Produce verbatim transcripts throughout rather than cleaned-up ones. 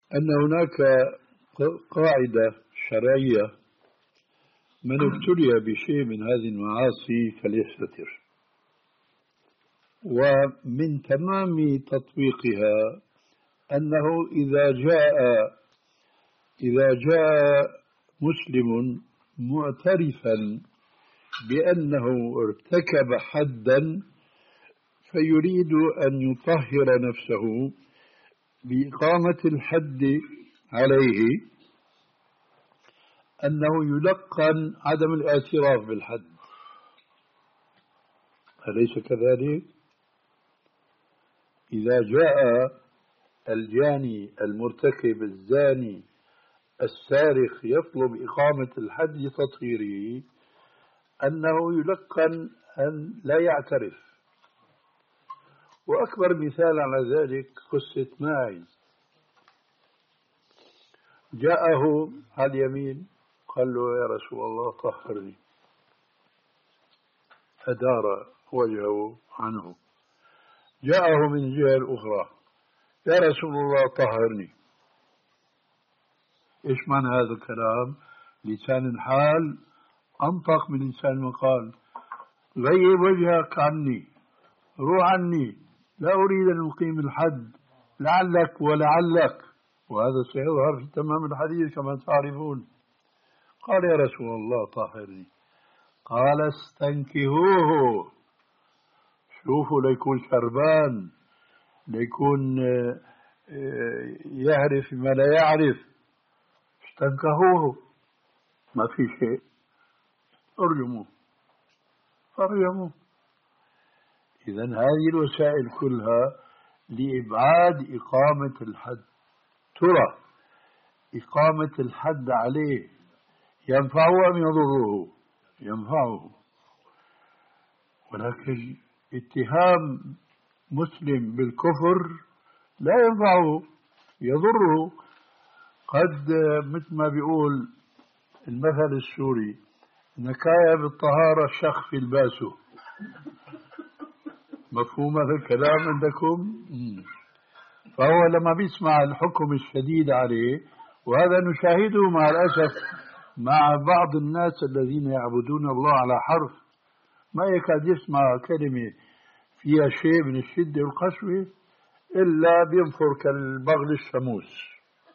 أن هناك قاعدة شرعية: من ابتلي بشيء من هذه المعاصي فليستتر. ومن تمام تطبيقها أنه إذا جاء إذا جاء مسلم معترفا بأنه ارتكب حدا فيريد أن يطهر نفسه بإقامة الحد عليه، أنه يلقن عدم الاعتراف بالحد. أليس كذلك؟ إذا جاء الجاني المرتكب الزاني السارق يطلب إقامة الحد لتطهيره، أنه يلقن أن لا يعترف. وأكبر مثال على ذلك قصة ماعز. جاءه على اليمين قال له: يا رسول الله طهرني. أدار وجهه عنه. جاءه من الجهة الأخرى: يا رسول الله طهرني. إيش معنى هذا الكلام؟ لسان الحال أنطق من لسان المقال. غيب وجهك عني، روح عني، لا أريد أن أقيم الحد، لعلك ولعلك. وهذا سيظهر في تمام الحديث كما تعرفون. قال: يا رسول الله طهرني. قال: استنكهوه، شوفوا ليكون شربان، ليكون يعرف ما لا يعرف. استنكهوه، ما في شيء، ارجموه فارجموه. إذن هذه الوسائل كلها لإبعاد إقامة الحد. ترى إقامة الحد عليه ينفعه أم يضره؟ ينفعه. ولكن اتهام مسلم بالكفر لا ينفعه، يضره. قد مثل ما بيقول المثل السوري: نكاية بالطهارة شخ في الباسو. مفهوم هذا الكلام عندكم؟ فهو لما بيسمع الحكم الشديد عليه، وهذا نشاهده مع الأسف مع بعض الناس الذين يعبدون الله على حرف، ما يكاد يسمع كلمة فيها شيء من الشدة والقسوة إلا بينفر كالبغل الشموس.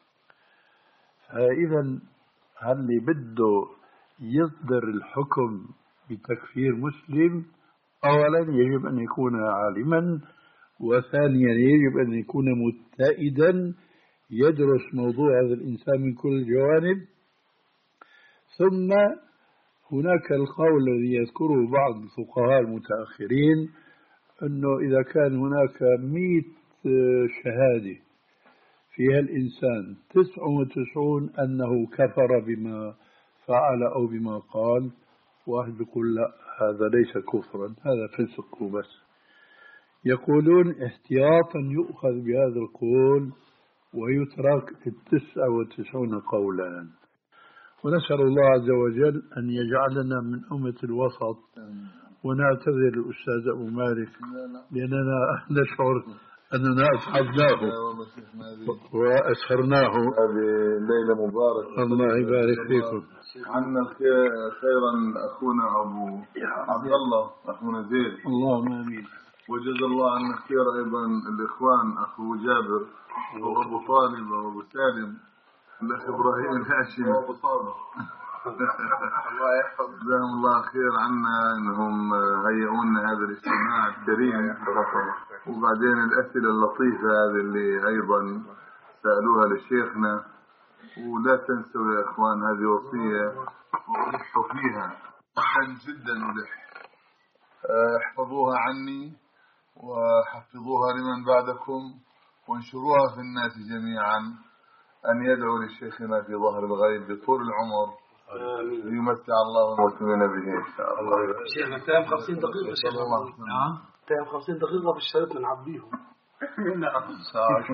فإذا اللي بده يصدر الحكم بتكفير مسلم أولا يجب أن يكون عالما، وثانيا يجب أن يكون متئدا يدرس موضوع هذا الإنسان من كل الجوانب. ثم هناك القول الذي يذكره بعض الفقهاء المتأخرين أنه إذا كان هناك مئة شهادة فيها الإنسان تسع وتسعون أنه كفر بما فعل أو بما قال، واحد يقول لا هذا ليس كفرا، هذا فسق وبس. يقولون احتياطا يؤخذ بهذا القول ويترك التسع وتسعون قولا. ونسأل الله عز وجل أن يجعلنا من أمة الوسط. ونعتذر الأستاذ أبو مالك لأننا نشعر أننا أسعدناه وأسهرناه. هذه ليلة مباركة، الله يبارك فيكم. عنا خيرا أخونا أبو عبد الله، أخونا زيد، اللهم آمين. وجزا الله عنا خير أيضا الإخوان أخو جابر وأبو طالب وأبو سالم، الأخ إبراهيم الهاشمي وأبو صالح. الله يحفظ، جزاهم الله خير عنا أنهم هيئونا هذا الاجتماع الكريم. وبعدين الأسئلة اللطيفة هذه اللي أيضا سألوها لشيخنا. ولا تنسوا يا إخوان، هذه وصية وألحوا فيها أحسن جدا، ولح احفظوها عني وحفظوها لمن بعدكم وانشروها في الناس جميعا، أن يدعو لشيخنا في ظهر الغيب بطول العمر ليمتع الله المسلمين به إن شاء الله. شيخنا تايم خمسين دقيقة شيخ الله. نعم تايم خمسين دقيقة بالشرط نعبيهم. نعم سبحانك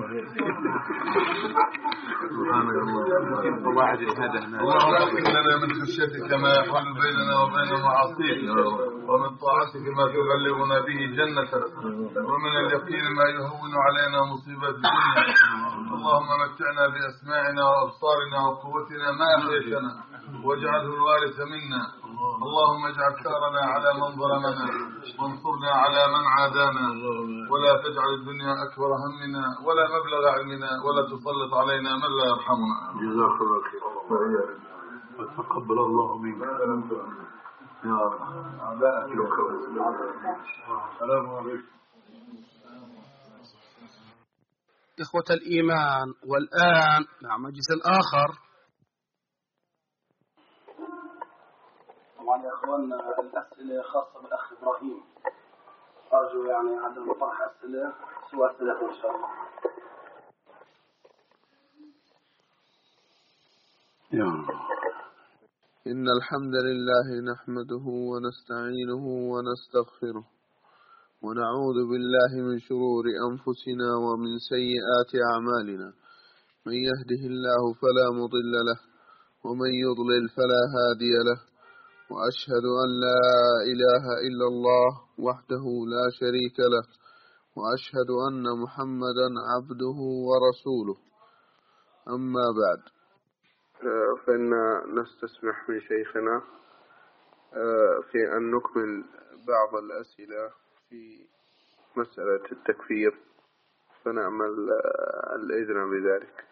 الله. واحد يهدنا. اللهم اغفر لنا من خشيتك ما يحول بيننا وبين معاصيك، ومن طاعتك ما تبلغنا به جنتك، ومن اليقين ما يهون علينا مصيبات الدنيا. اللهم متعنا بأسماعنا وأبصارنا وقوتنا ما أحييتنا واجعله الوارث منا. اللهم اجعل ثارنا على من ظلمنا وانصرنا على من عادانا ولا تجعل الدنيا أكبر همنا ولا مبلغ علمنا ولا تسلط علينا من لا يرحمنا. جزاك الله خير وتقبل الله منك يا رب. السلام عليكم إخوة الإيمان. والآن مع مجلس آخر. طبعا يا أخواننا الأسئلة خاصة بالأخ إبراهيم، أرجو يعني عدم طرح أسئلة سوى أسئلة إن شاء الله. إن الحمد لله نحمده ونستعينه ونستغفره ونعوذ بالله من شرور أنفسنا ومن سيئات أعمالنا. من يهده الله فلا مضل له ومن يضلل فلا هادي له، وأشهد أن لا إله إلا الله وحده لا شريك له، وأشهد أن محمدا عبده ورسوله. أما بعد، فإن نستسمح من شيخنا في أن نكمل بعض الأسئلة في مسألة التكفير، فنعمل الإذن بذلك.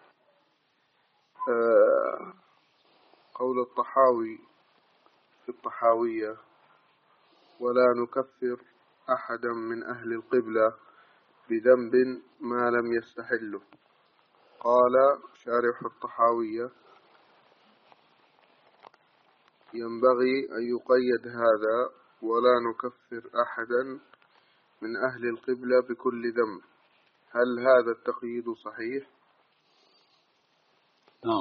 قول الطحاوي في الطحاوية: ولا نكفر أحدا من أهل القبلة بذنب ما لم يستحله. قال شارح الطحاوية: ينبغي أن يقيد هذا: ولا نكفر أحدا من أهل القبلة بكل ذنب. هل هذا التقييد صحيح؟ نعم،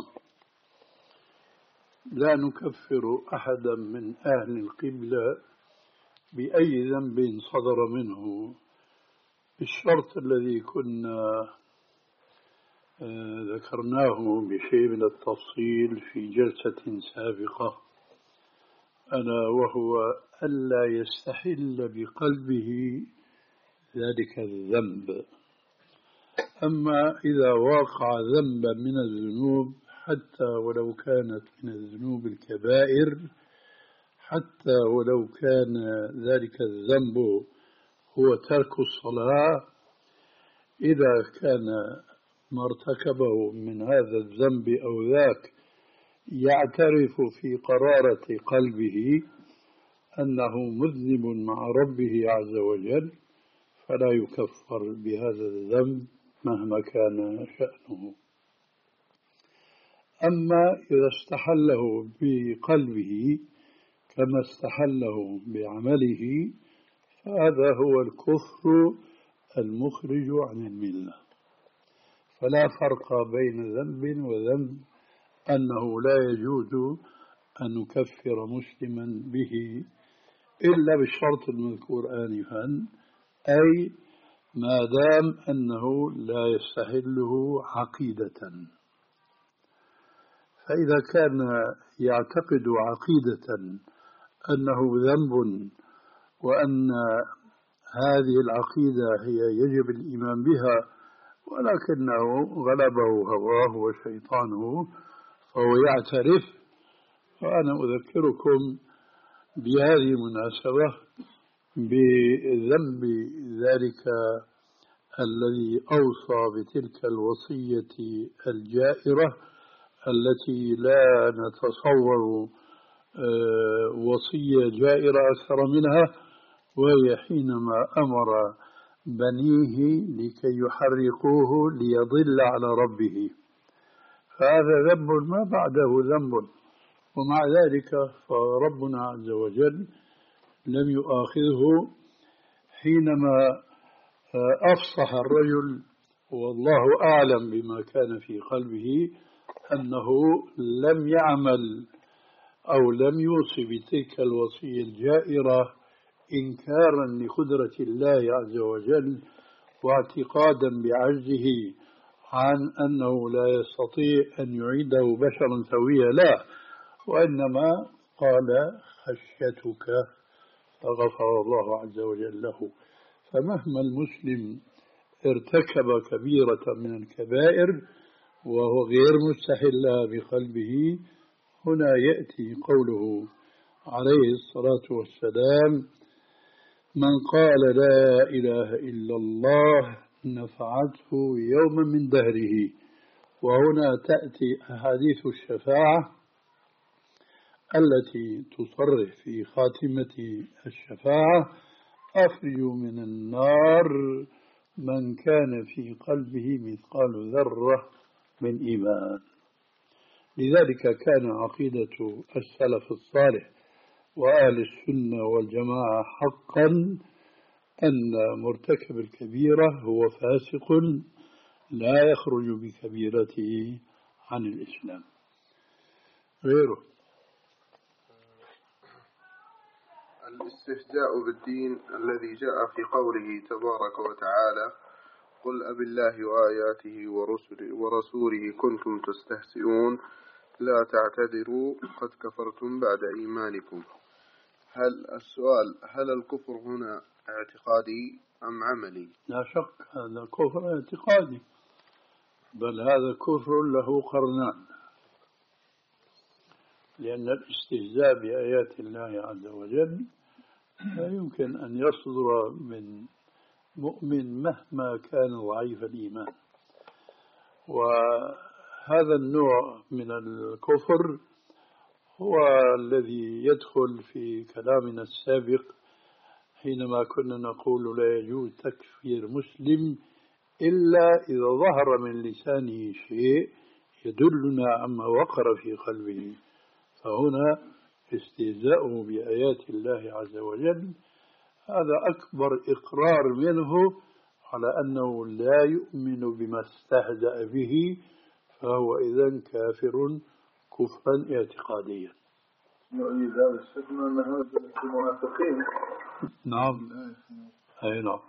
لا نكفر أحدا من أهل القبلة بأي ذنب صدر منه، بالشرط الذي كنا ذكرناه بشيء من التفصيل في جلسة سابقة، ألا وهو ألا يستحل بقلبه ذلك الذنب. أما إذا وقع ذنبا من الذنوب، حتى ولو كانت من الذنوب الكبائر، حتى ولو كان ذلك الذنب هو ترك الصلاة، إذا كان ما ارتكبه من هذا الذنب أو ذاك يعترف في قرارة قلبه أنه مذنب مع ربه عز وجل، فلا يكفر بهذا الذنب مهما كان شأنه. أما إذا استحله بقلبه كما استحله بعمله، فهذا هو الكفر المخرج عن الملة. فلا فرق بين ذنب وذنب، أنه لا يجوز أن نكفر مسلما به إلا بالشرط المذكور آنفا، أي ما دام أنه لا يستحله عقيدة. فإذا كان يعتقد عقيدة أنه ذنب وأن هذه العقيدة هي يجب الإيمان بها، ولكنه غلبه هواه وشيطانه فهو يعترف، فأنا أذكركم بهذه المناسبة بذنب ذلك الذي أوصى بتلك الوصية الجائرة التي لا نتصور وصية جائرة أكثر منها، وهي حينما أمر بنيه لكي يحرقوه ليضل على ربه. فهذا ذنب ما بعده ذنب، ومع ذلك فربنا عز وجل لم يؤاخذه حينما أفصح الرجل والله أعلم بما كان في قلبه، أنه لم يعمل أو لم يوصي بتلك الوصية الجائرة إنكارا لقدرة الله عز وجل واعتقادا بعجزه عن أنه لا يستطيع أن يعيده بشرا سويا، لا، وإنما قال خشيتك فغفر الله عز وجل له. فمهما المسلم ارتكب كبيرة من الكبائر وهو غير مستحل بقلبه، هنا يأتي قوله عليه الصلاة والسلام: من قال لا إله إلا الله نفعته يوما من دهره. وهنا تأتي أحاديث الشفاعة التي تصرح في خاتمة الشفاعة: أخرجوا من النار من كان في قلبه مثقال ذرة من إيمان. لذلك كان عقيدة السلف الصالح وأهل السنة والجماعة حقا أن مرتكب الكبيرة هو فاسق لا يخرج بكبيرته عن الإسلام. غيره الاستهزاء بالدين الذي جاء في قوله تبارك وتعالى: قل أب الله وآياته ورسله, ورسوله كنتم تستهزئون لا تعتذروا قد كفرتم بعد إيمانكم. هل السؤال هل الكفر هنا اعتقادي أم عملي؟ لا شك هذا كفر اعتقادي، بل هذا كفر له قرنان، لأن الاستهزاء بآيات الله عز وجل لا يمكن أن يصدر من مؤمن مهما كان ضعيف الإيمان. وهذا النوع من الكفر هو الذي يدخل في كلامنا السابق حينما كنا نقول لا يجوز تكفير مسلم إلا إذا ظهر من لسانه شيء يدلنا عما وقر في قلبه. فهنا استهزاؤه بآيات الله عز وجل هذا أكبر إقرار منه على أنه لا يؤمن بما استهزأ به، فهو إذن كافر كفرا اعتقاديا. يؤيد هذا الشك أن هذا المنافقين. نعم، أي نعم.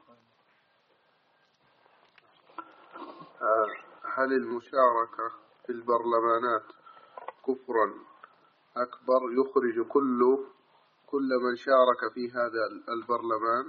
هل المشاركة في البرلمانات كفرا أكبر يخرج كل كل من شارك في هذا البرلمان؟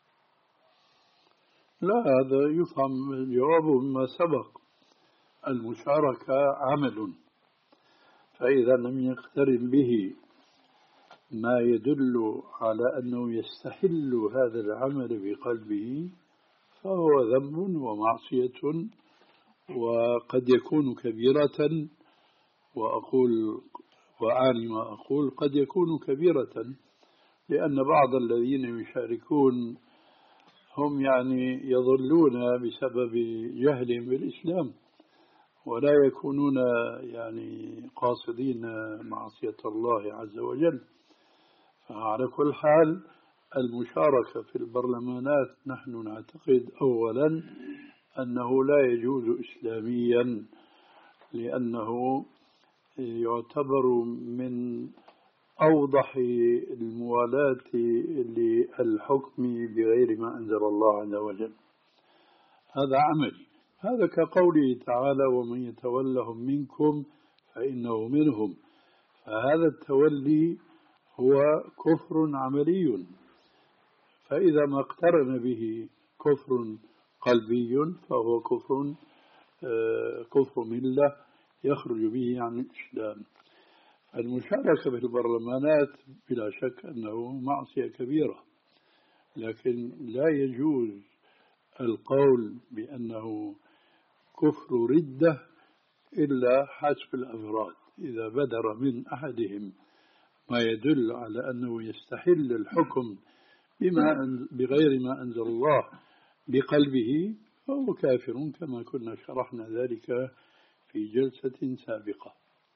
لا، هذا يفهم الجواب مما سبق. المشاركة عمل، فإذا لم يقترن به ما يدل على أنه يستحل هذا العمل بقلبه فهو ذنب ومعصية، وقد يكون كبيرة. وأقول وأعني ما أقول قد يكون كبيرة، لأن بعض الذين يشاركون هم يعني يضلون بسبب جهلهم بالإسلام ولا يكونون يعني قاصدين معصية الله عز وجل. فعلى كل حال المشاركة في البرلمانات نحن نعتقد أولا أنه لا يجوز إسلاميا، لأنه يعتبر من أوضح الموالاة للحكم بغير ما أنزل الله عز وجل. هذا عملي، هذا كقوله تعالى: ومن يتولهم منكم فإنه منهم. فهذا التولي هو كفر عملي، فإذا ما اقترن به كفر قلبي فهو كفر كفر ملة يخرج به عن الإسلام. المشاركة في البرلمانات بلا شك أنه معصية كبيرة، لكن لا يجوز القول بأنه كفر ردة إلا حسب الأفراد. إذا بدر من أحدهم ما يدل على أنه يستحل الحكم بما بغير ما أنزل الله بقلبه فهو كافر، كما كنا شرحنا ذلك في جلسة سابقة.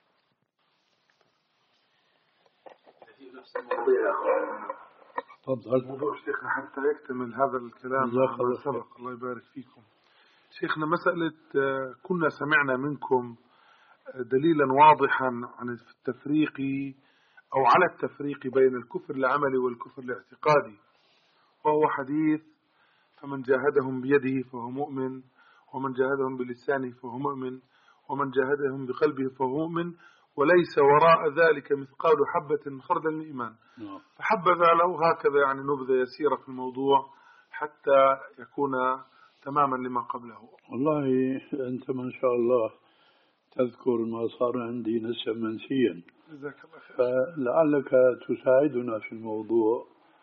تفضل. موضوع شيخنا حتى يكتمل هذا الكلام ما سبق، الله يبارك فيكم. شيخنا مسألة كنا سمعنا منكم دليلا واضحا عن التفريق أو على التفريق بين الكفر العملي والكفر الاعتقادي، وهو حديث: فمن جاهدهم بيده فهو مؤمن، ومن جاهدهم بلسانه فهو مؤمن، ومن جاهدهم بقلبه فهو مؤمن، وليس وراء ذلك مثقال حبة من خردل من إيمان. فحبذا له هكذا يعني نبذة يسيرة في الموضوع حتى يكون تماما لما قبله. والله أنت ما شاء الله تذكر ما صار عندي نسيا منسيا، جزاك الله خير. فلعلك تساعدنا في الموضوع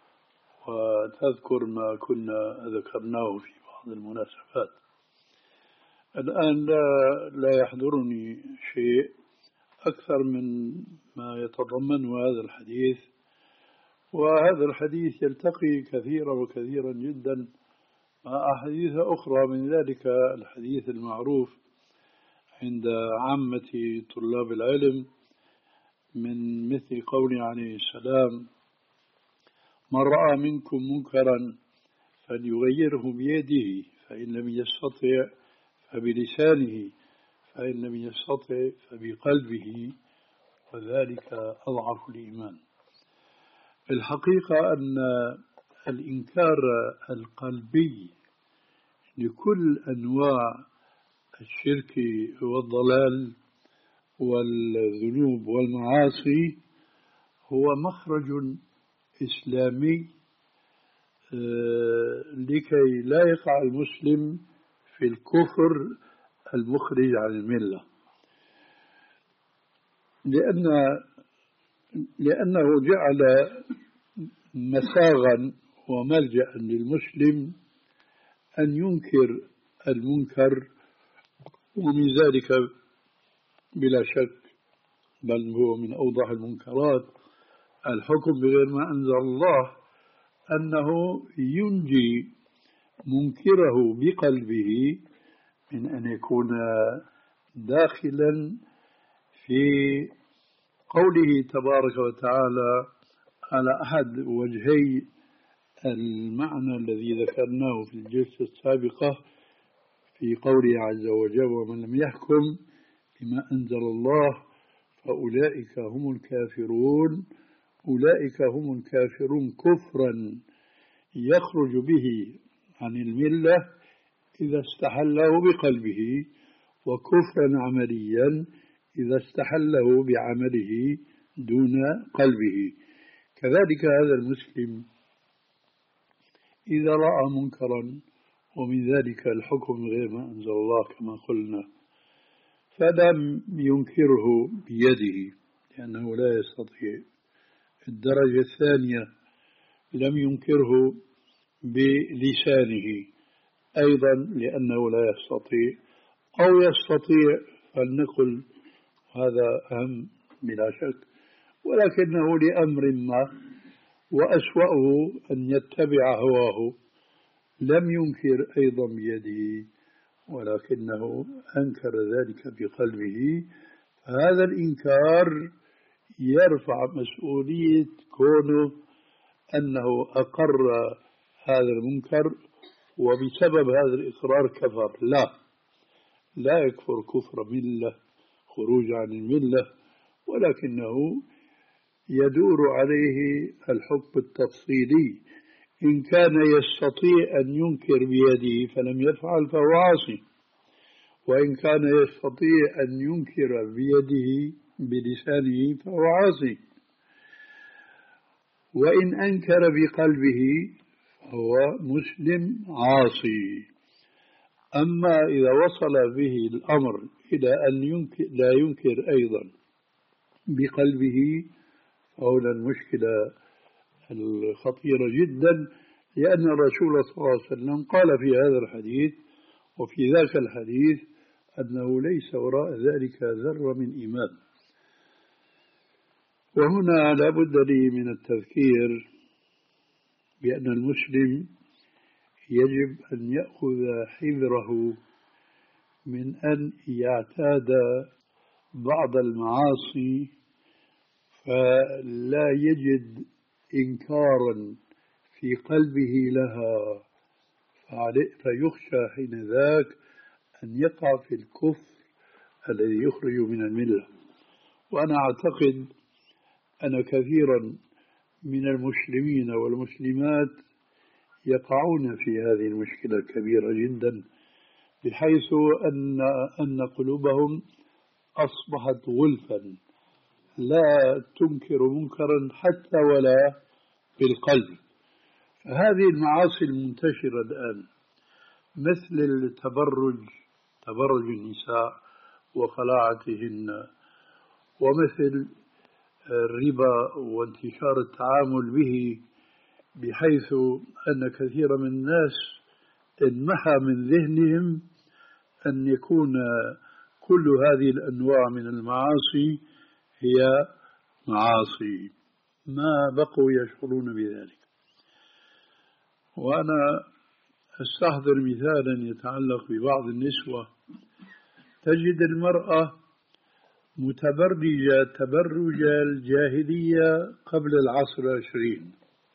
وتذكر ما كنا ذكرناه في بعض المناسبات. الآن لا, لا يحضرني شيء أكثر من ما يتضمنه هذا الحديث، وهذا الحديث يلتقي كثيرا وكثيرا جدا مع أحاديث أخرى، من ذلك الحديث المعروف عند عامة طلاب العلم من مثل قول عليه السلام: من رأى منكم منكرا فليغيره بيده، فإن لم يستطع فبلسانه، فإن لم يستطع فبقلبه، وذلك أضعف الإيمان. الحقيقة أن الإنكار القلبي لكل أنواع الشرك والضلال والذنوب والمعاصي هو مخرج إسلامي لكي لا يقع المسلم في الكفر المخرج عن الملة، لأن لأنه جعل مساغا وملجأ للمسلم أن ينكر المنكر، ومن ذلك بلا شك بل هو من أوضح المنكرات الحكم بغير ما أنزل الله، أنه ينجي منكره بقلبه من أن يكون داخلا في قوله تبارك وتعالى على أحد وجهي المعنى الذي ذكرناه في الجلسة السابقة في قوله عز وجل: ومن لم يحكم بما أنزل الله فأولئك هم الكافرون. أولئك هم الكافرون كفرا يخرج به عن الملة إذا استحله بقلبه، وكفرا عمليا إذا استحله بعمله دون قلبه. كذلك هذا المسلم إذا رأى منكرا، ومن ذلك الحكم غير ما أنزل الله كما قلنا، فلم ينكره بيده لأنه لا يستطيع. الدرجة الثانية لم ينكره بلسانه أيضا لأنه لا يستطيع، أو يستطيع فلنقل هذا أهم بلا شك، ولكنه لأمر ما وأسوأه أن يتبع هواه لم ينكر أيضا بيده ولكنه أنكر ذلك بقلبه. هذا الإنكار يرفع مسؤولية كونه أنه أقر هذا المنكر وبسبب هذا الإقرار كفر. لا لا يكفر كفر ملة خروج عن الملة، ولكنه يدور عليه الحكم التفصيلي. إن كان يستطيع أن ينكر بيده فلم يفعل فهو عاصي، وإن كان يستطيع أن ينكر بيده بلسانه فهو عاصي، وإن أنكر بقلبه فهو مسلم عاصي. أما إذا وصل به الأمر إلى أن ينكر لا ينكر أيضا بقلبه فهنا المشكلة الخطيرة جدا، لأن الرسول صلى الله عليه وسلم قال في هذا الحديث وفي ذاك الحديث أنه ليس وراء ذلك ذرة من إيمان. وهنا لا بد لي من التذكير بأن المسلم يجب أن يأخذ حذره من أن يعتاد بعض المعاصي فلا يجد إنكارا في قلبه لها، فيخشى حين ذاك أن يقع في الكفر الذي يخرج من الملة. وأنا أعتقد أن كثيرا من المسلمين والمسلمات يقعون في هذه المشكلة الكبيرة جدا، بحيث أن أن قلوبهم أصبحت غلفا لا تنكر منكرا حتى ولا بالقلب. فهذه المعاصي المنتشرة الآن مثل التبرج، تبرج النساء وخلاعتهن، ومثل الربا وانتشار التعامل به، بحيث أن كثير من الناس انمحى من ذهنهم أن يكون كل هذه الأنواع من المعاصي هي معاصي، ما بقوا يشعرون بذلك. وأنا أستحضر مثالا يتعلق ببعض النسوة، تجد المرأة متبرجة تبرج الجاهلية قبل العصر العشرين،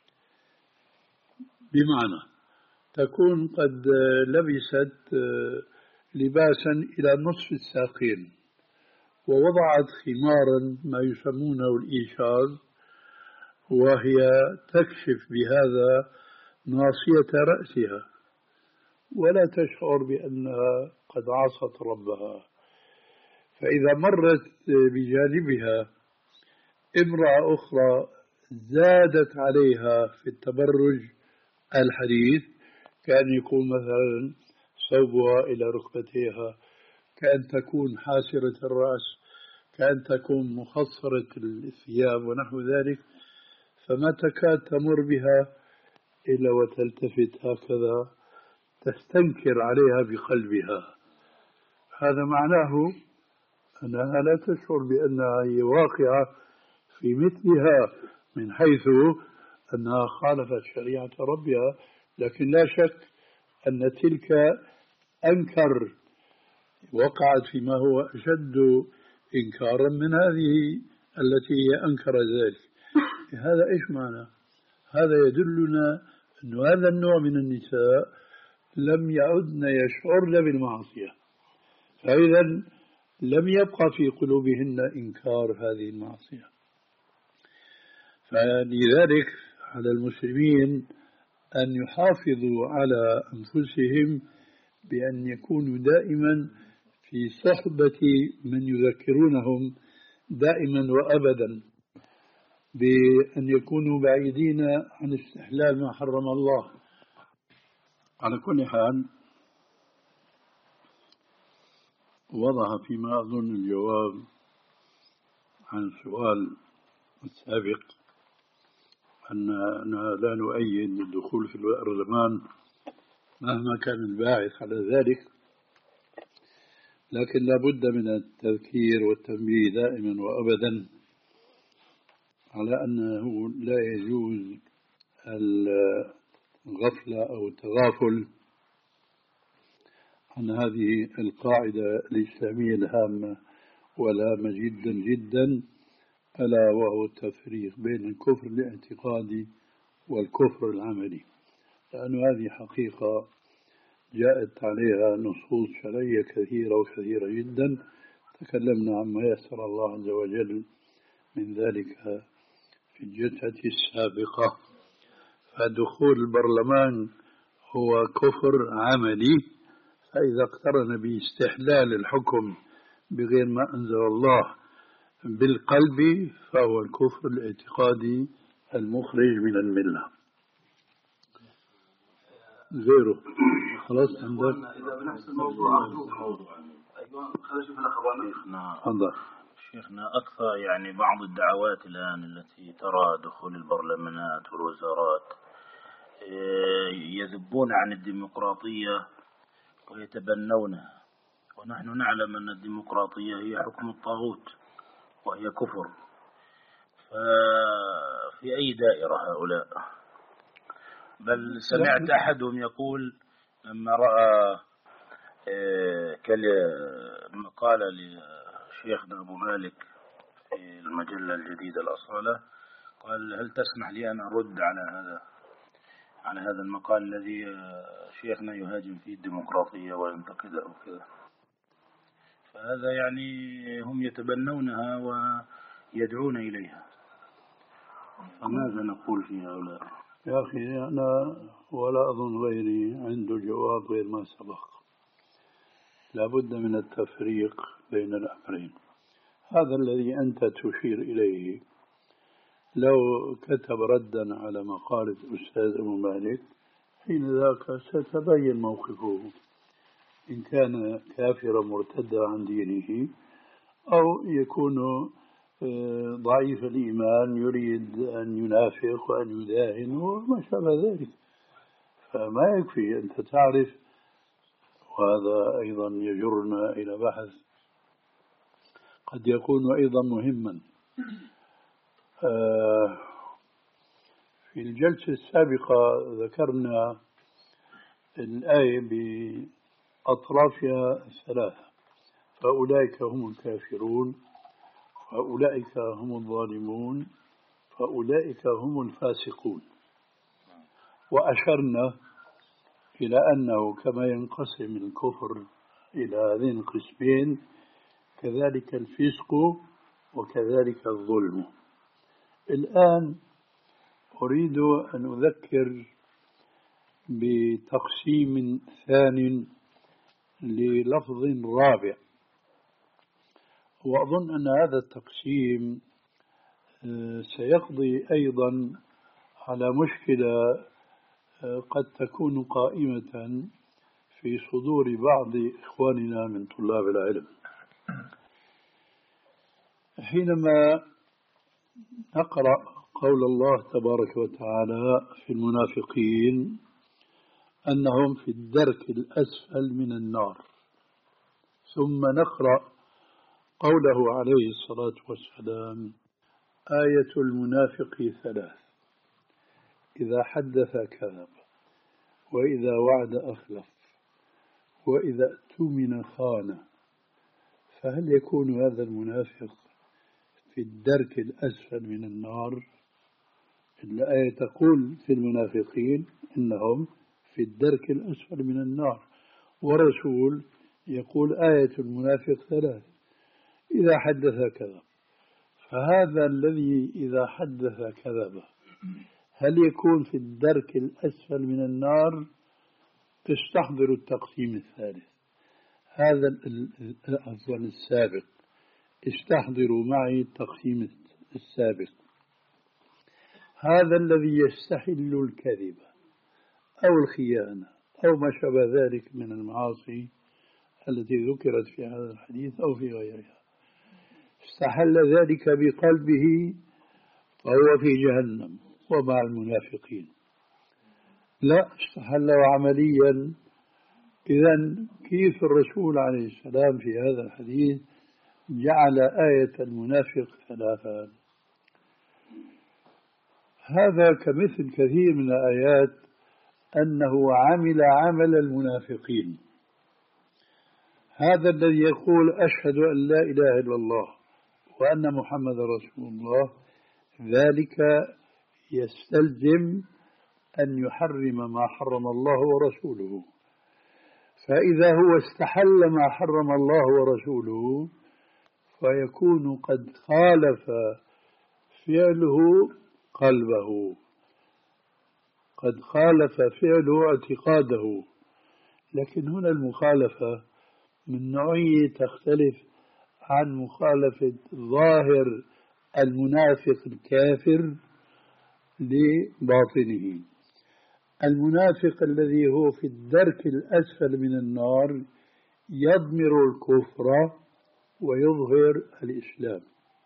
بمعنى تكون قد لبست لباسا إلى نصف الساقين، ووضعت خمارا ما يسمونه الإيشاز، وهي تكشف بهذا ناصية رأسها، ولا تشعر بأنها قد عصت ربها. فإذا مرت بجانبها امرأة أخرى زادت عليها في التبرج الحديث، كأن يكون مثلا ثوبها إلى ركبتيها، كأن تكون حاسرة الرأس، كأن تكون مخصرة الثياب ونحو ذلك، فما تكاد تمر بها إلا وتلتفت هكذا تستنكر عليها بقلبها. هذا معناه أنها لا تشعر بأنها هي واقعة في مثلها، من حيث أنها خالفت شريعة ربها، لكن لا شك أن تلك أنكر، وقعت فيما هو أشد إنكارا من هذه التي هي أنكر ذلك. هذا إيش معنى؟ هذا يدلنا أن هذا النوع من النساء لم يعدن يشعرن بالمعصية، فإذا لم يبقى في قلوبهن إنكار هذه المعصية. فلذلك على المسلمين أن يحافظوا على أنفسهم بأن يكونوا دائما في صحبة من يذكرونهم دائما وأبدا بأن يكونوا بعيدين عن استحلال ما حرم الله. على كل حال، وضع فيما أظن الجواب عن السؤال السابق أننا لا نؤيد الدخول في البرلمان مهما كان الباعث على ذلك، لكن لا بد من التذكير والتنبيه دائما وأبدا على أنه لا يجوز الغفلة أو التغافل عن هذه القاعدة الإسلامية الهامة والهامة جدا جدا، ألا وهو التفريق بين الكفر الاعتقادي والكفر العملي، لأن هذه حقيقة جاءت عليها نصوص شرعية كثيرة وكثيرة جدا، تكلمنا عما يسر الله عز وجل من ذلك في الجلسة السابقة. فدخول البرلمان هو كفر عملي، فإذا اقترن باستحلال الحكم بغير ما أنزل الله بالقلب فهو الكفر الاعتقادي المخرج من الملة. غيره خلاص عندك؟ إذا بنفس الموضوع أيوة خلينا نشوف الأخبار. شيخنا أكثر يعني بعض الدعوات الآن التي ترى دخول البرلمانات والوزارات يذبون عن الديمقراطية ويتبنونها، ونحن نعلم أن الديمقراطية هي حكم الطاغوت وهي كفر. ففي أي دائرة هؤلاء؟ بل سمعت أحدهم يقول لما رأى مقالة لشيخنا أبو مالك في المجلة الجديدة الأصالة، قال هل تسمح لي أن أرد على هذا على هذا المقال الذي شيخنا يهاجم فيه الديمقراطية وينتقدها وكذا. فهذا يعني هم يتبنونها ويدعون إليها، فماذا نقول في هؤلاء؟ يا أخي أنا ولا أظن غيري عنده جواب غير ما سبق. لابد من التفريق بين الأمرين. هذا الذي أنت تشير إليه لو كتب ردا على مقالة أستاذ أبو مالك حين ذاك ستبين موقفه، إن كان كافرا مرتدا عن دينه أو يكون ضعيف الإيمان يريد أن ينافق وأن يداهن وما شابه ذلك. فما يكفي أنت تعرف. وهذا أيضا يجرنا إلى بحث قد يكون أيضا مهما. في الجلسة السابقة ذكرنا الآية بأطرافها الثلاثة: فأولئك هم الكافرون، فأولئك هم الظالمون، فأولئك هم الفاسقون. وأشرنا إلى أنه كما ينقسم الكفر إلى هذين القسمين كذلك الفسق وكذلك الظلم. الآن أريد أن أذكر بتقسيم ثان للفظ رابع، وأظن أن هذا التقسيم سيقضي أيضا على مشكلة قد تكون قائمة في صدور بعض إخواننا من طلاب العلم. حينما نقرأ قول الله تبارك وتعالى في المنافقين أنهم في الدرك الأسفل من النار، ثم نقرأ قوله عليه الصلاة والسلام: آية المنافق ثلاث: إذا حدث كذب، وإذا وعد أخلف، وإذا اؤتمن خان. فهل يكون هذا المنافق في الدرك الأسفل من النار؟ الآية تقول في المنافقين إنهم في الدرك الأسفل من النار، ورسول يقول آية المنافق ثلاث: إذا حدث كذب. فهذا الذي إذا حدث كذب هل يكون في الدرك الأسفل من النار؟ استحضروا التقسيم الثالث، هذا الأفضل السابق. استحضروا معي التقسيم السابق. هذا الذي يستحل الكذب أو الخيانة أو ما شابه ذلك من المعاصي التي ذكرت في هذا الحديث أو في غيرها، استحل ذلك بقلبه فهو في جهنم ومع المنافقين. لا، استحله عمليا. إذن كيف الرسول عليه السلام في هذا الحديث جعل آية المنافق ثلاثا؟ هذا كمثل كثير من الآيات أنه عمل عمل المنافقين. هذا الذي يقول أشهد أن لا إله إلا الله وأن محمد رسول الله، ذلك يستلزم أن يحرم ما حرم الله ورسوله. فإذا هو استحل ما حرم الله ورسوله فيكون قد خالف فعله قلبه، قد خالف فعله اعتقاده. لكن هنا المخالفة من نوعية تختلف عن مخالفة ظاهر المنافق الكافر لباطنه. المنافق الذي هو في الدرك الأسفل من النار يضمر الكفر ويظهر الإسلام،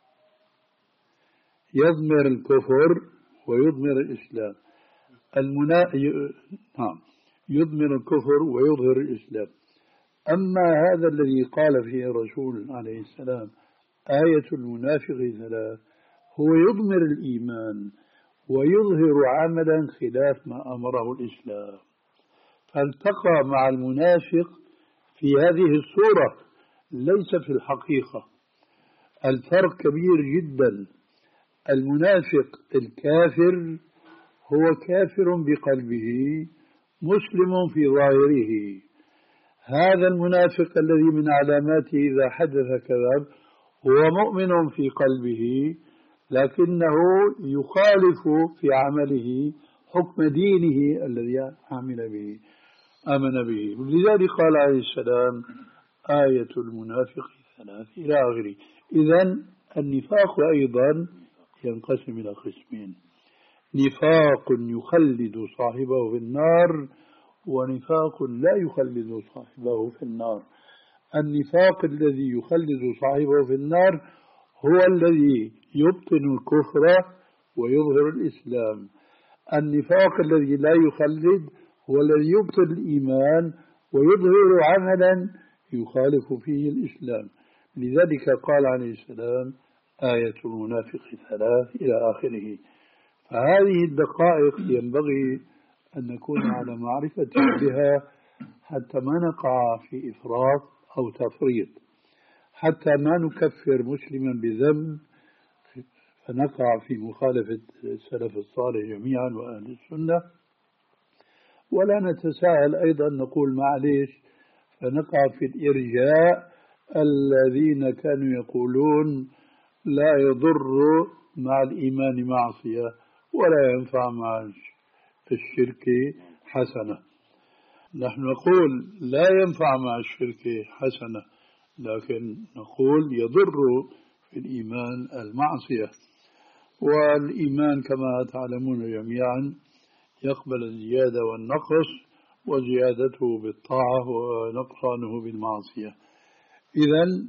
يضمر الكفر ويضمر الإسلام. المنا... نعم، يضمر الكفر ويظهر الإسلام. أما هذا الذي قال فيه الرسول عليه السلام آية المنافق ثلاث، هو يضمر الإيمان ويظهر عملا خلاف ما أمره الإسلام. فالتقى مع المنافق في هذه الصورة ليس في الحقيقة. الفرق كبير جدا. المنافق الكافر هو كافر بقلبه مسلم في ظاهره. هذا المنافق الذي من علاماته إذا حدث كذب هو مؤمن في قلبه لكنه يخالف في عمله حكم دينه الذي عمل به آمن به. لذلك قال عليه السلام آية المنافق ثلاث إلى آخره. إذن النفاق أيضا ينقسم إلى قسمين: نفاق يخلد صاحبه في النار، ونفاق لا يخلد صاحبه في النار. النفاق الذي يخلد صاحبه في النار هو الذي يبطن الكفر ويظهر الإسلام. النفاق الذي لا يخلد هو الذي يبطل الإيمان ويظهر عملا يخالف فيه الإسلام. لذلك قال عليه السلام آية المنافق ثلاث إلى آخره. فهذه الدقائق ينبغي أن نكون على معرفة بها حتى ما نقع في إفراط أو تفريط، حتى ما نكفر مسلما بذنب فنقع في مخالفة السلف الصالح جميعا وأهل السنة، ولا نتساهل أيضا نقول معليش فنقع في الإرجاء الذين كانوا يقولون لا يضر مع الإيمان معصية ولا ينفع مع الشرك حسنة. نحن نقول لا ينفع مع الشرك حسنة، لكن نقول يضر في الإيمان المعصية. والإيمان كما تعلمون جميعا يقبل الزيادة والنقص، وزيادته بالطاعة ونقصانه بالمعصية. إذن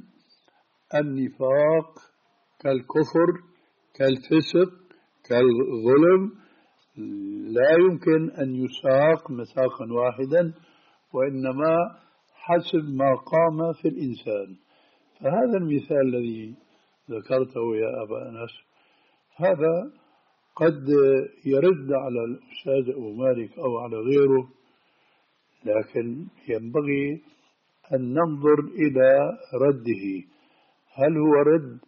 النفاق كالكفر كالفسق كالظلم لا يمكن أن يساق مساقا واحدا، وإنما حسب ما قام في الإنسان. فهذا المثال الذي ذكرته يا أبا أنس هذا قد يرد على الأستاذ أبو مالك أو على غيره، لكن ينبغي أن ننظر إلى رده. هل هو رد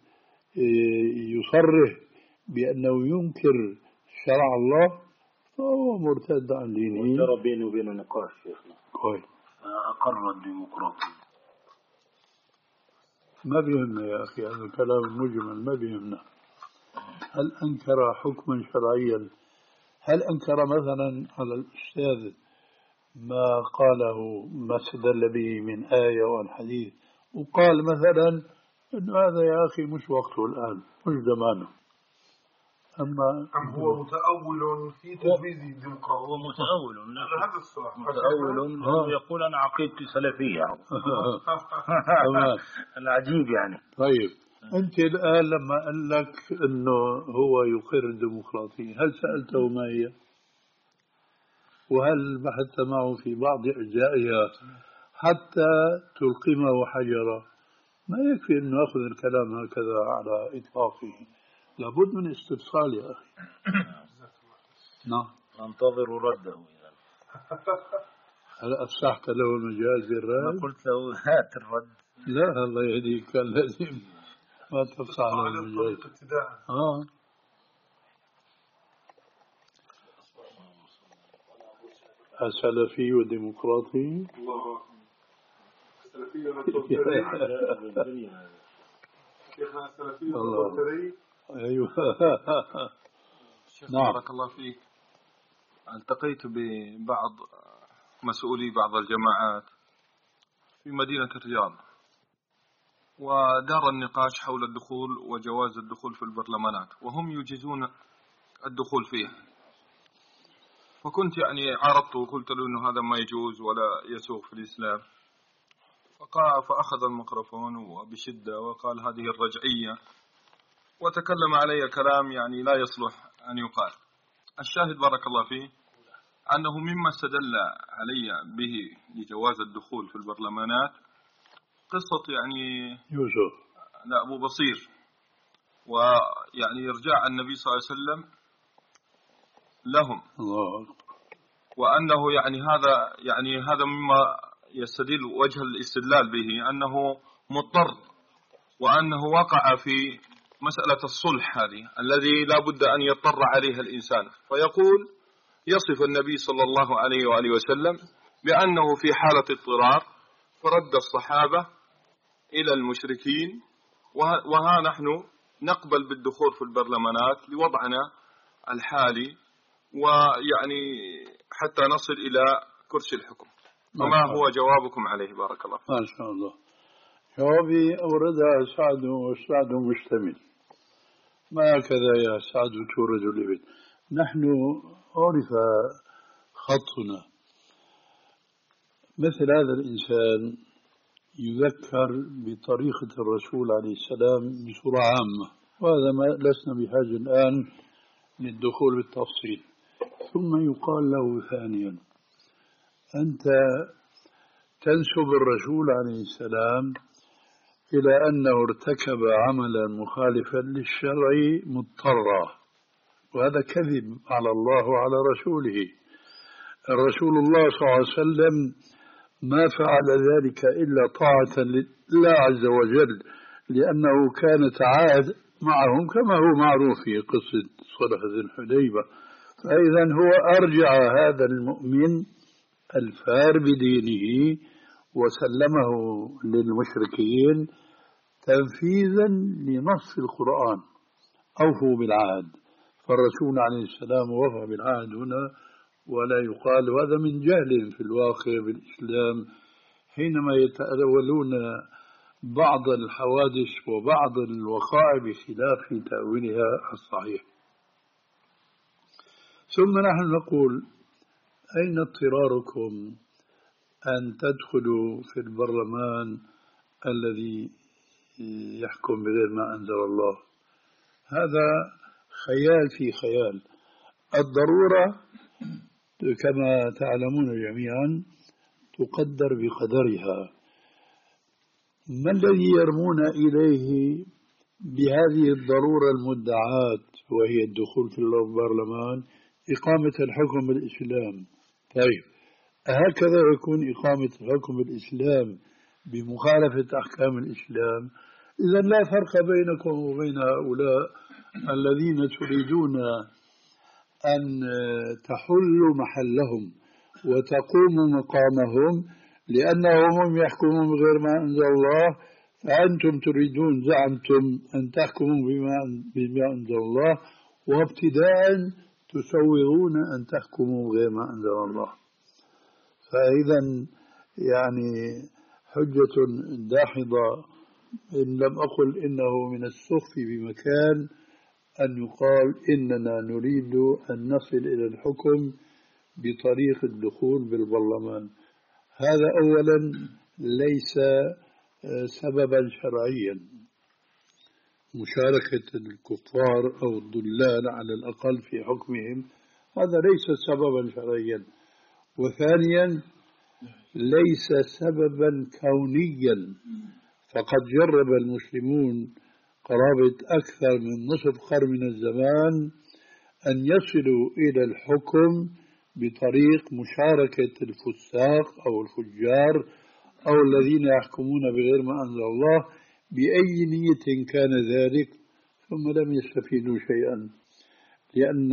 يصرح بأنه ينكر شرع الله فهو مرتد عن دينه. وترى بينه وبين نقاش شيخنا كويس. أقر الديمقراطية ما بيهمنا يا أخي، هذا الكلام المجمل ما بيهمنا. هل أنكر حكما شرعيا؟ هل أنكر مثلا على الأستاذ ما قاله ما استدل به من آية والحديث وقال مثلا إنه هذا يا أخي مش وقته الآن مش زمانه؟ أما أم هو متأول في تنفيذ الديمقراطية؟ هو متأول. هذا السؤال. متأول يقول أنا عقيدتي سلفية. العجيب يعني. طيب أنت الآن لما قال لك إنه هو يقر الديمقراطية هل سألته ما هي؟ وهل بحثت معه في بعض أجزائها حتى تلقمه حجرا؟ ما يكفي أن نأخذ الكلام هكذا على إطلاقه، لابد من استفصال يا أخي. نعم ننتظر رده. هل أفسحت له المجال في الرد؟ ما قلت له هات الرد. لا الله يهديك، كان لازم ما تفسح له المجال. آه السلفي والديمقراطي. السلفي والديمقراطي. شيخنا السلفي والديمقراطي. أيوه. نعم. بارك الله فيك. التقيت ببعض مسؤولي بعض الجماعات في مدينة الرياض، ودار النقاش حول الدخول وجواز الدخول في البرلمانات، وهم يجيزون الدخول فيها. فكنت يعني عرضت وقلت له إنه هذا ما يجوز ولا يسوغ في الإسلام. فقال فأخذ الميكروفون وبشدة وقال هذه الرجعية، وتكلم علي كلام يعني لا يصلح أن يقال. الشاهد بارك الله فيه أنه مما استدل علي به لجواز الدخول في البرلمانات قصة يعني يوسف لا أبو بصير، ويعني إرجاع النبي صلى الله عليه وسلم لهم، الله، وأنه يعني هذا يعني هذا مما يستدل وجه الاستدلال به أنه مضطر، وأنه وقع في مسألة الصلح هذه الذي لا بد أن يضطر عليها الإنسان. فيقول يصف النبي صلى الله عليه وآله وسلم بأنه في حالة اضطرار فرد الصحابة إلى المشركين، وها نحن نقبل بالدخول في البرلمانات لوضعنا الحالي، ويعني حتى نصل إلى كرسي الحكم. وما هو جوابكم عليه بارك الله فيك؟ ما شاء الله. جوابي أوردها سعد، والسعد مشتمل. ما هكذا يا سعد تورد الإبل. نحن عرف خطنا مثل هذا الإنسان يذكر بطريقة الرسول عليه السلام بصورة عامة، وهذا ما لسنا بحاجة الآن للدخول بالتفصيل. ثم يقال له ثانيا: أنت تنسب الرسول عليه السلام إلى أنه ارتكب عملا مخالفا للشرع مضطرا، وهذا كذب على الله وعلى رسوله. الرسول الله صلى الله عليه وسلم ما فعل ذلك إلا طاعة لله عز وجل، لأنه كان تعاهد معهم كما هو معروف في قصة صلح ذي الحديبة. فإذا هو أرجع هذا المؤمن الفار بدينه وسلمه للمشركين تنفيذا لنص القرآن: أوفوا بالعهد. فالرسول عليه السلام وفى بالعهد هنا، ولا يقال هذا من جهل في الواقع بالإسلام حينما يتأولون بعض الحوادث وبعض الوقائع بخلاف تأويلها الصحيح. ثم نحن نقول: أين اضطراركم أن تدخلوا في البرلمان الذي يحكم بغير ما أنزل الله؟ هذا خيال في خيال. الضرورة كما تعلمون جميعا تقدر بقدرها. ما الذي يرمون إليه بهذه الضرورة المدعاة وهي الدخول في البرلمان؟ إقامة الحكم بالإسلام. طيب، هكذا يكون إقامة الحكم بالإسلام بمخالفة أحكام الإسلام؟ إذن لا فرق بينكم وبين هؤلاء الذين تريدون أن تحلوا محلهم وتقوموا مقامهم لأنهم يحكمون بغير ما أنزل الله، فأنتم تريدون زعمتم أن تحكموا بما أنزل الله، وابتداء تسوغون أن تحكموا بغير ما أنزل الله. فإذا يعني حجة داحضة، إن لم أقل إنه من السخف بمكان أن يقال إننا نريد أن نصل إلى الحكم بطريق الدخول بالبرلمان. هذا أولا ليس سببا شرعيا. مشاركة الكفار أو الضلال على الأقل في حكمهم هذا ليس سببا شرعيا. وثانيا ليس سببا كونيا، فقد جرب المسلمون قرابة أكثر من نصف قرن من الزمان أن يصلوا إلى الحكم بطريق مشاركة الفساق أو الفجار أو الذين يحكمون بغير ما أنزل الله بأي نية كان ذلك، ثم لم يستفيدوا شيئا، لأن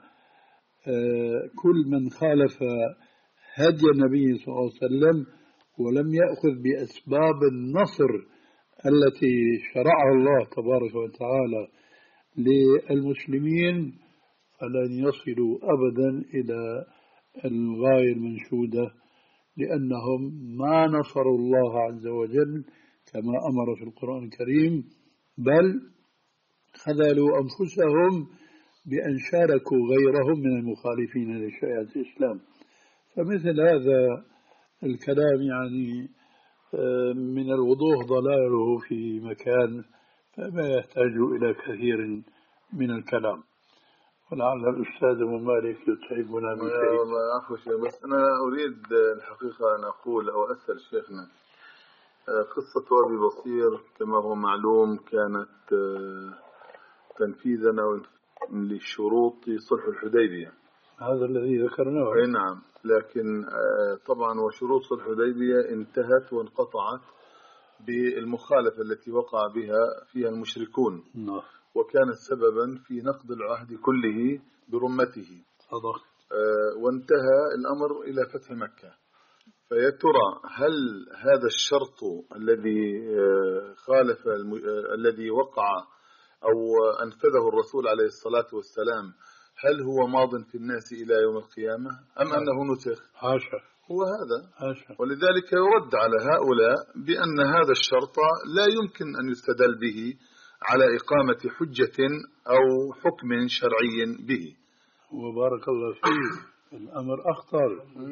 كل من خالف هدي النبي صلى الله عليه وسلم ولم يأخذ بأسباب النصر التي شرعها الله تبارك وتعالى للمسلمين فلن يصلوا أبدا إلى الغاية المنشودة، لأنهم ما نصروا الله عز وجل كما أمر في القرآن الكريم، بل خذلوا أنفسهم بأن شاركوا غيرهم من المخالفين لشريعة الإسلام. فمثل هذا الكلام يعني من الوضوح ضلاله في مكان، فما يحتاج إلى كثير من الكلام. ولعل الأستاذ أبو مالك يتعبنا بشيء. والله عفوا شيء، بس أنا أريد الحقيقة أن أقول أو أسأل شيخنا. قصة أبي بصير كما هو معلوم كانت تنفيذا لشروط صلح الحديبية، هذا الذي ذكرناه. أي نعم، لكن طبعا وشروط صلح الحديبية انتهت وانقطعت بالمخالفة التي وقع بها فيها المشركون، وكانت سببا في نقض العهد كله برمته. صدق. وانتهى الأمر إلى فتح مكة. فيا ترى هل هذا الشرط الذي خالف الذي وقع أو أنفذه الرسول عليه الصلاة والسلام هل هو ماض في الناس إلى يوم القيامة أم أنه نسخ؟ حاشا. هو هذا. حاشا. ولذلك يرد على هؤلاء بأن هذا الشرط لا يمكن أن يستدل به على إقامة حجة أو حكم شرعي به. وبارك الله فيك، الأمر أخطر،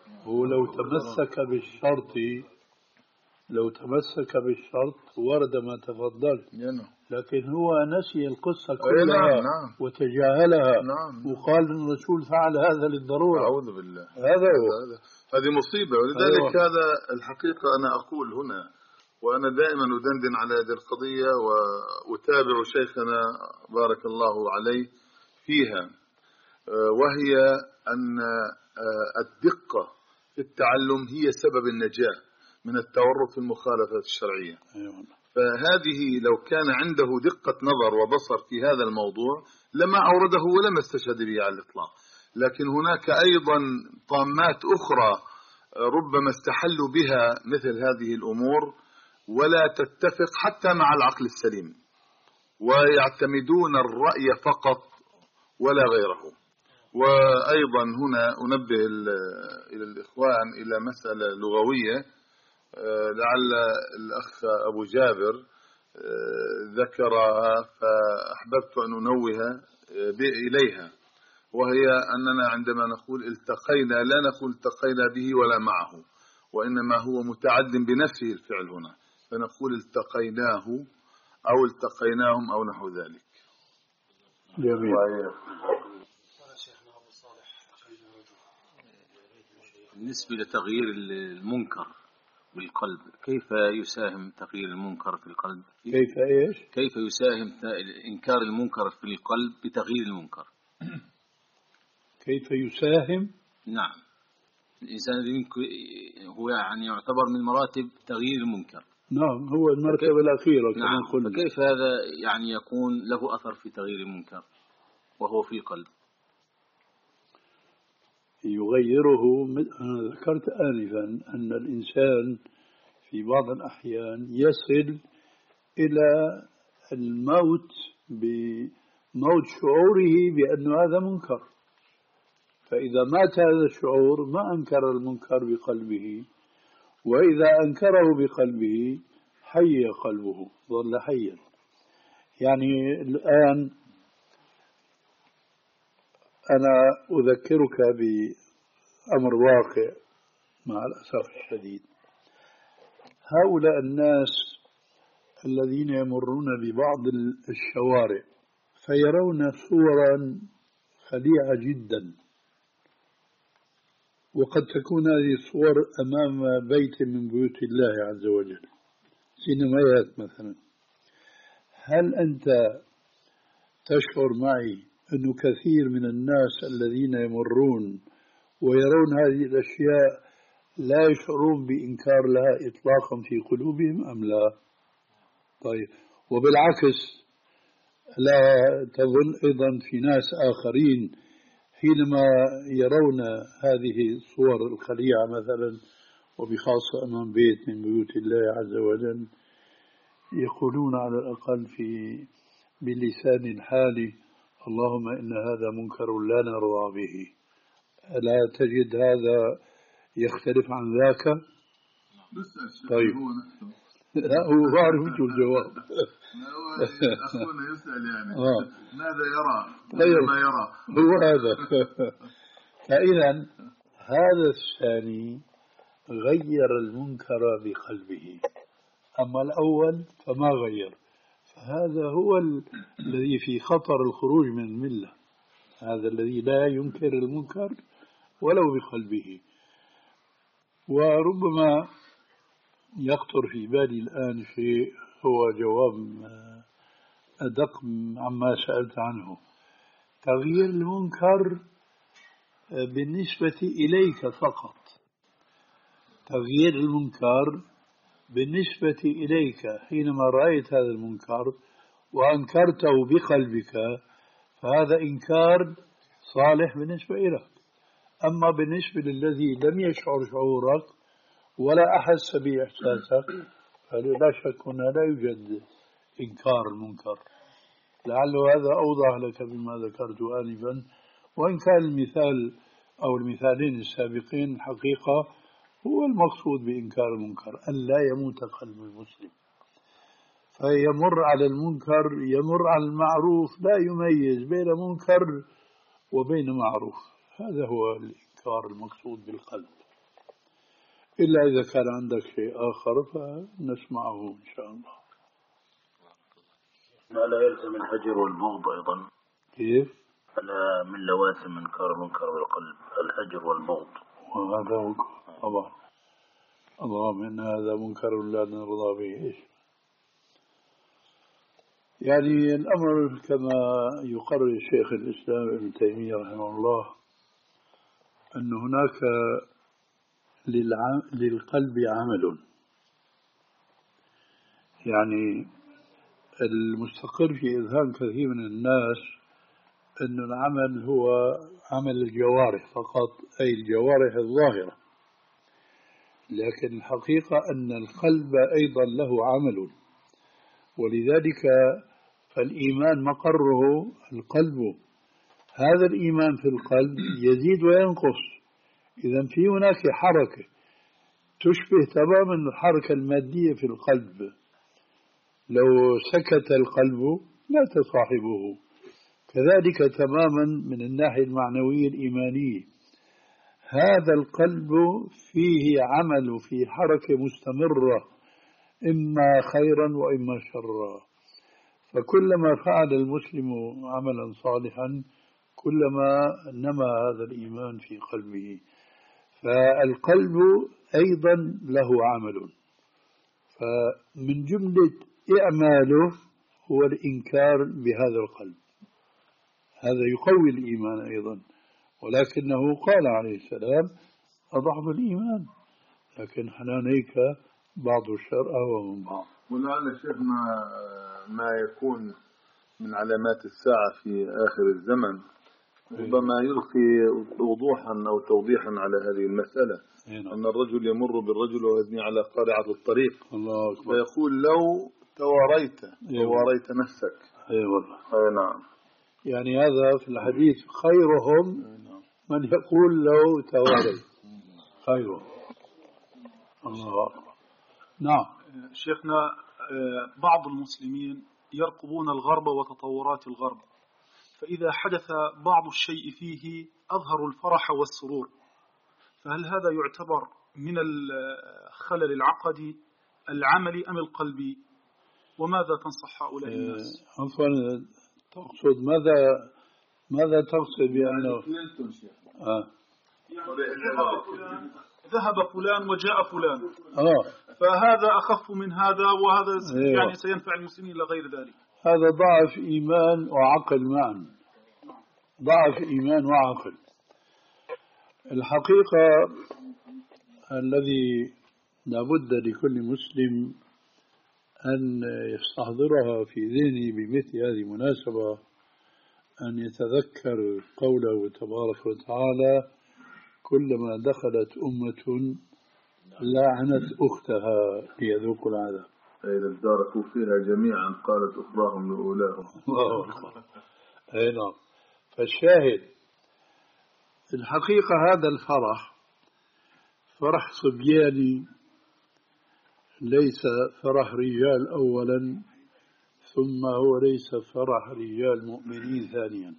هو لو تمسك بالشرط لو تمسك بالشرط ورد ما تفضل، لكن هو نسي القصة كلها نعم نعم. وتجاهلها نعم. وقال إن الرسول فعل هذا للضرورة. أعوذ بالله. هذا هو. هذه مصيبة، ولذلك أيوة. هذا الحقيقة أنا أقول هنا، وأنا دائما أدندن على هذه القضية وأتابع شيخنا بارك الله عليه فيها، وهي أن الدقة في التعلم هي سبب النجاة من التورط في المخالفات الشرعية. فهذه لو كان عنده دقة نظر وبصر في هذا الموضوع لما أورده ولما استشهد به على الإطلاق. لكن هناك أيضا طامات أخرى ربما استحلوا بها مثل هذه الأمور ولا تتفق حتى مع العقل السليم، ويعتمدون الرأي فقط ولا غيره. وأيضا هنا أنبه إلى الإخوان إلى مسألة لغوية لعل الأخ أبو جابر ذكرها فأحببت أن أنوه إليها، وهي أننا عندما نقول التقينا لا نقول التقينا به ولا معه، وإنما هو متعد بنفسه الفعل هنا، فنقول التقيناه أو التقيناهم أو نحو ذلك. جميل. بالنسبة لتغيير المنكر بالقلب، كيف يساهم تغيير المنكر في القلب؟ كيف إيش؟ كيف يساهم إنكار المنكر في القلب بتغيير المنكر؟ كيف يساهم؟ نعم، الإنسان هو يعني يعتبر من مراتب تغيير المنكر. نعم، هو المرتبة الأخيرة كما نعم. قلنا. فكيف هذا يعني يكون له أثر في تغيير المنكر وهو في القلب؟ يغيره. أنا ذكرت آنفا أن الإنسان في بعض الأحيان يصل إلى الموت بموت شعوره بأن هذا منكر، فإذا مات هذا الشعور ما أنكر المنكر بقلبه، وإذا أنكره بقلبه حي قلبه، ظل حيا. يعني الآن أنا أذكرك بأمر واقع مع الأسف الشديد. هؤلاء الناس الذين يمرون ببعض الشوارع فيرون صورا خليعة جدا، وقد تكون هذه الصور أمام بيت من بيوت الله عز وجل، سينمايات مثلا. هل أنت تشعر معي أنه كثير من الناس الذين يمرون ويرون هذه الأشياء لا يشعرون بإنكار لها إطلاقا في قلوبهم أم لا؟ طيب، وبالعكس لا تظن أيضا في ناس آخرين حينما يرون هذه الصور الخليعة مثلا، وبخاصة أمام بيت من بيوت الله عز وجل، يقولون على الأقل في بلسان الحال اللهم إن هذا منكر لا نرضى به. ألا تجد هذا يختلف عن ذاك؟ طيب، لا هو بعرف شو الجواب. أخونا يسأل يعني آه. ماذا يرى؟ طيب. ما يرى هو هذا. فإذا هذا الثاني غير المنكر بقلبه، أما الأول فما غير، فهذا هو الذي في خطر الخروج من الملة، هذا الذي لا ينكر المنكر ولو بقلبه. وربما يخطر في بالي الآن شيء هو جواب أدق عما سألت عنه. تغيير المنكر بالنسبة إليك فقط، تغيير المنكر بالنسبة إليك حينما رأيت هذا المنكر وأنكرته بقلبك، فهذا إنكار صالح بالنسبة إليك. أما بالنسبة للذي لم يشعر شعورك ولا أحس بإحساسك فلا شك أنه لا يوجد إنكار المنكر. لعل هذا أوضح لك بما ذكرت آنفا، وإن كان المثال أو المثالين السابقين الحقيقة هو المقصود بإنكار المنكر أن لا يموت قلب المسلم، فيمر على المنكر يمر على المعروف لا يميز بين منكر وبين معروف. هذا هو الإنكار المقصود بالقلب. إلا إذا كان عندك شيء آخر فنسمعه إن شاء الله. ما لا يلزم الهجر والبغض أيضا؟ كيف؟ ألا من لوازم إنكار المنكر بالقلب الهجر والبغض؟ وهذا منكر طبعا. اللهم إن هذا منكر لا نرضى به. إيش يعني الأمر كما يقرر شيخ الإسلام ابن تيمية رحمه الله أن هناك للقلب عمل، يعني المستقر في إذهان كثير من الناس أن العمل هو عمل الجوارح فقط، أي الجوارح الظاهرة، لكن الحقيقة أن القلب أيضا له عمل، ولذلك فالإيمان مقره القلب. هذا الإيمان في القلب يزيد وينقص. إذا في هناك حركة تشبه تماما الحركة المادية في القلب، لو سكت القلب لا تصاحبه. كذلك تماما من الناحية المعنوية الإيمانية، هذا القلب فيه عمل، فيه حركة مستمرة، إما خيرا وإما شرا. فكلما فعل المسلم عملا صالحا كلما نمى هذا الإيمان في قلبه. فالقلب أيضا له عمل، فمن جملة إعماله هو الإنكار بهذا القلب، هذا يقوي الإيمان أيضا. ولكنه قال عليه السلام أضعف الإيمان، لكن حنانيك بعض الشر ومن بعض. ولعل شيخنا ما يكون من علامات الساعة في آخر الزمن ربما يلقي وضوحا أو توضيحا على هذه المسألة، أن الرجل يمر بالرجل ويزني على قارعة الطريق الله أكبر، فيقول لو تواريت تواريت نفسك. أي والله. أي نعم. يعني هذا في الحديث خيرهم من يقول لو تواريت، خيرهم. الله أكبر. نعم. شيخنا، بعض المسلمين يرقبون الغرب وتطورات الغرب، فإذا حدث بعض الشيء فيه أظهروا الفرح والسرور، فهل هذا يعتبر من الخلل العقدي العملي أم القلبي؟ وماذا تنصح هؤلاء الناس؟ عفوا، تقصد ماذا ماذا تقصد بأنه آه. ذهب فلان وجاء فلان، آه. فهذا أخف من هذا، وهذا يعني سينفع المسلمين إلى غير ذلك. هذا ضعف إيمان وعقل معا، ضعف إيمان وعقل. الحقيقة الذي لابد لكل مسلم أن يستحضرها في ذهنه بمثل هذه المناسبة أن يتذكر قوله تبارك وتعالى: كلما دخلت أمة لعنت أختها ليذوقوا العذاب. إذا اداركوا فيها جميعا قالت أخراهم لأولاهم. الله أكبر. أي نعم. فالشاهد الحقيقة هذا الفرح فرح صبياني، ليس فرح رجال أولا، ثم هو ليس فرح رجال مؤمنين ثانيا،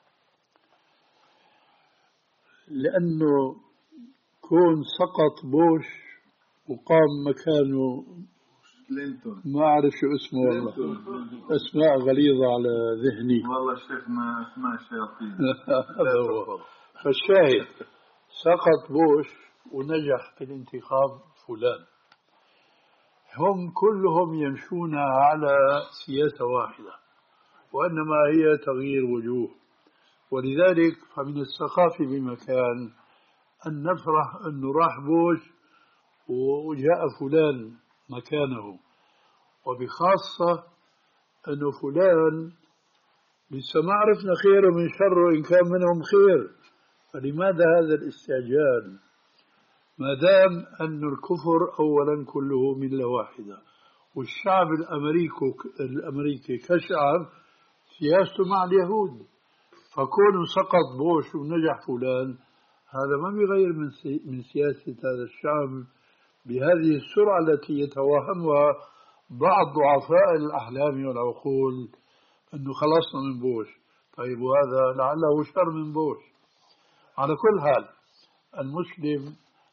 لأنه كون سقط بوش وقام مكانه ما أعرف شو اسمه والله، أسماء غليظة على ذهني والله الشيخ ما اسماء الشياطين. فالشاهد سقط بوش ونجح في الانتخاب فلان، هم كلهم يمشون على سياسة واحدة، وإنما هي تغيير وجوه. ولذلك فمن السخافة بمكان أن نفرح أنه راح بوش وجاء فلان مكانه، وبخاصة أنه فلان لسه ما عرفنا خيره من شره إن كان منهم خير، فلماذا هذا الاستعجال؟ ما دام أن الكفر أولا كله ملة واحدة، والشعب الأمريكي الأمريكي كشعب سياسته مع اليهود، فكونه سقط بوش ونجح فلان هذا ما بيغير من من سياسة هذا الشعب بهذه السرعة التي يتوهمها بعض ضعفاء الأحلام والعقول أنه خلصنا من بوش. طيب وهذا لعله شر من بوش. على كل حال المسلم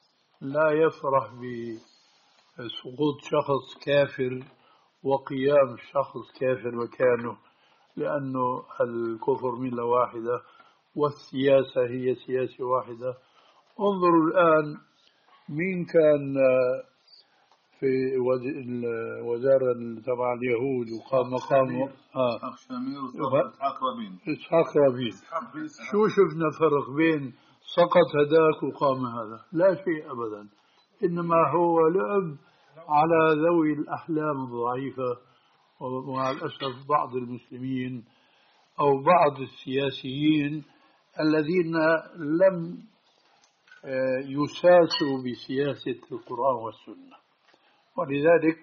لا يفرح بسقوط شخص كافر وقيام شخص كافر مكانه، لأنه الكفر ملة واحدة والسياسة هي سياسة واحدة. انظروا الآن مين كان في الوزارة تبع اليهود وقام مقامه إسحاق شامير وإسحاق رابين. إسحاق رابين. شو شفنا فرق بين سقط هداك وقام هذا؟ لا شيء أبدا، إنما هو لعب على ذوي الأحلام الضعيفة، ومع الأسف بعض المسلمين أو بعض السياسيين الذين لم يساسوا بسياسة القرآن والسنة. ولذلك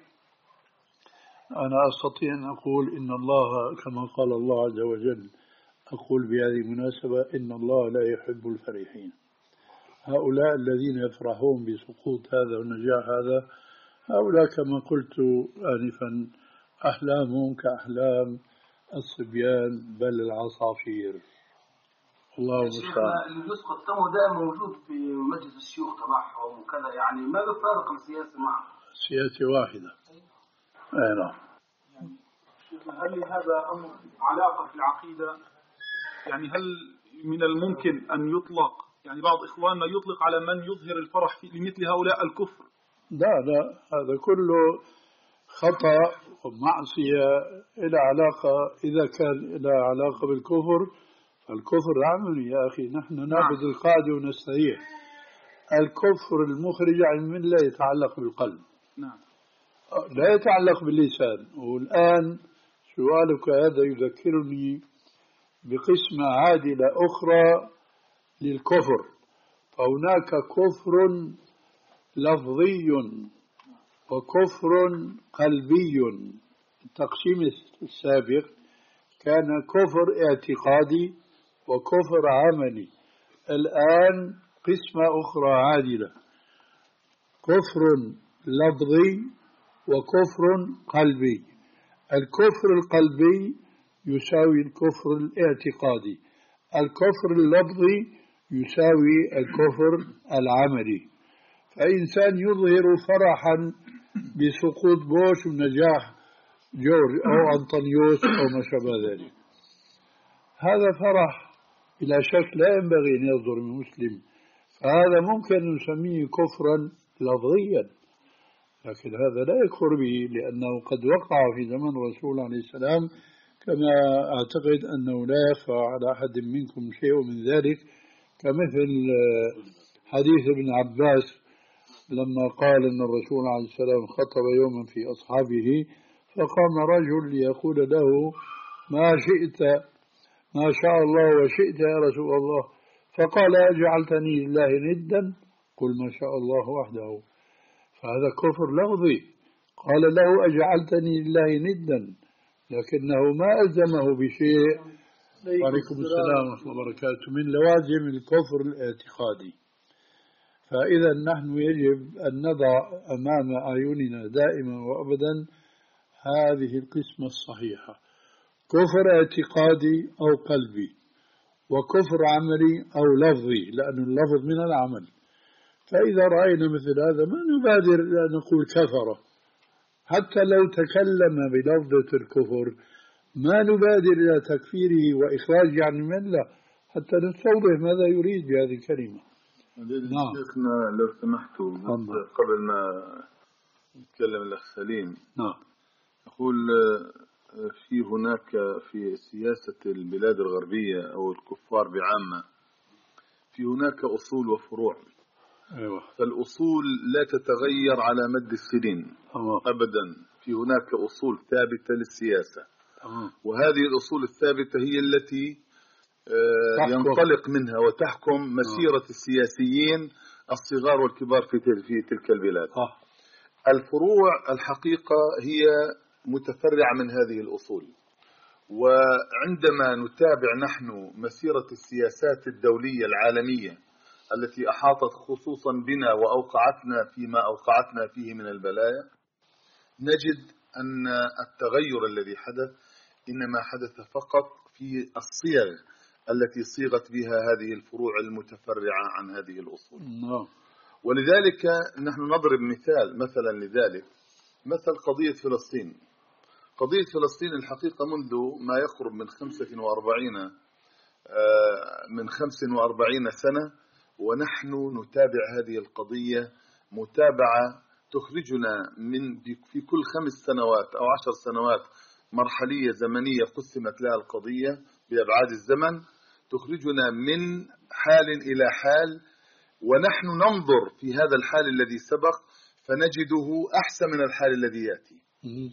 أنا أستطيع أن أقول إن الله كما قال الله عز وجل، أقول بهذه المناسبة إن الله لا يحب الفرحين. هؤلاء الذين يفرحون بسقوط هذا ونجاح هذا، هؤلاء كما قلت آنفا أحلامهم كأحلام الصبيان بل العصافير. الله المستعان. اللي بيسقط تمه دائما موجود في مجلس الشيوخ تبعهم وكذا، يعني ما بفارق السياسة معه، سياسة واحدة. أي نعم. هل لهذا أمر علاقة في العقيدة؟ يعني هل من الممكن أن يطلق، يعني بعض إخواننا يطلق على من يظهر الفرح في لمثل هؤلاء الكفر؟ لا لا، هذا كله خطأ ومعصية إلى علاقة، إذا كان إلى علاقة بالكفر فالكفر عملي يا أخي. نحن نأخذ القاعدة ونستريح. الكفر المخرج عن الملة يتعلق بالقلب، نعم، لا يتعلق باللسان. والآن سؤالك هذا يذكرني بقسمة عادلة أخرى للكفر. فهناك كفر لفظي وكفر قلبي. التقسيم السابق كان كفر اعتقادي وكفر عملي. الآن قسمة أخرى عادلة، كفر لفظي وكفر قلبي. الكفر القلبي يساوي الكفر الاعتقادي، الكفر اللفظي يساوي الكفر العملي. فإنسان يظهر فرحا بسقوط بوش ونجاح جورج أو أنطونيوس أو ما شابه ذلك، هذا فرح بلا شك لا ينبغي أن يصدر من مسلم، فهذا ممكن نسميه كفرا لفظيا، لكن هذا لا يكفر به، لأنه قد وقع في زمن الرسول عليه السلام، كما أعتقد أنه لا يخفى على أحد منكم شيء من ذلك، كمثل حديث ابن عباس لما قال أن الرسول عليه السلام خطب يوما في أصحابه، فقام رجل ليقول له ما شئت، ما شاء الله وشئت يا رسول الله، فقال أجعلتني لله ندا؟ قل ما شاء الله وحده. فهذا كفر لفظي. قال له أجعلتني لله ندا، لكنه ما ألزمه بشيء. وعليكم السلام ورحمة الله وبركاته. من لوازم الكفر الاعتقادي. فإذا نحن يجب أن نضع أمام أعيننا دائما وأبدا هذه القسمة الصحيحة: كفر اعتقادي أو قلبي، وكفر عملي أو لفظي، لأن اللفظ من العمل. فإذا رأينا مثل هذا ما نبادر إلى أن نقول كفر، حتى لو تكلم بلفظة الكفر ما نبادر إلى تكفيره وإخراجه عن الملة حتى نستوضح ماذا يريد بهذه الكلمة. نعم. شيخنا لو سمحتوا قبل ما نتكلم الأخ سليم، نعم، أقول في هناك في سياسة البلاد الغربية أو الكفار بعامة في هناك أصول وفروع. أيوة. فالأصول لا تتغير على مد السنين أبدا. في هناك أصول ثابتة للسياسة، أوه. وهذه الأصول الثابتة هي التي ينطلق منها وتحكم مسيرة السياسيين الصغار والكبار في في تلك البلاد. أوه. الفروع الحقيقة هي متفرعة من هذه الأصول، وعندما نتابع نحن مسيرة السياسات الدولية العالمية التي أحاطت خصوصا بنا وأوقعتنا فيما أوقعتنا فيه من البلايا، نجد أن التغير الذي حدث إنما حدث فقط في الصيغ التي صيغت بها هذه الفروع المتفرعة عن هذه الأصول. ولذلك نحن نضرب مثال مثلا لذلك مثل قضية فلسطين. قضية فلسطين الحقيقة منذ ما يقرب من خمسة وأربعين من خمس وأربعين سنة ونحن نتابع هذه القضية متابعة تخرجنا من في كل خمس سنوات أو عشر سنوات مرحلية زمنية قسمت لها القضية بأبعاد الزمن، تخرجنا من حال إلى حال، ونحن ننظر في هذا الحال الذي سبق فنجده أحسن من الحال الذي يأتي.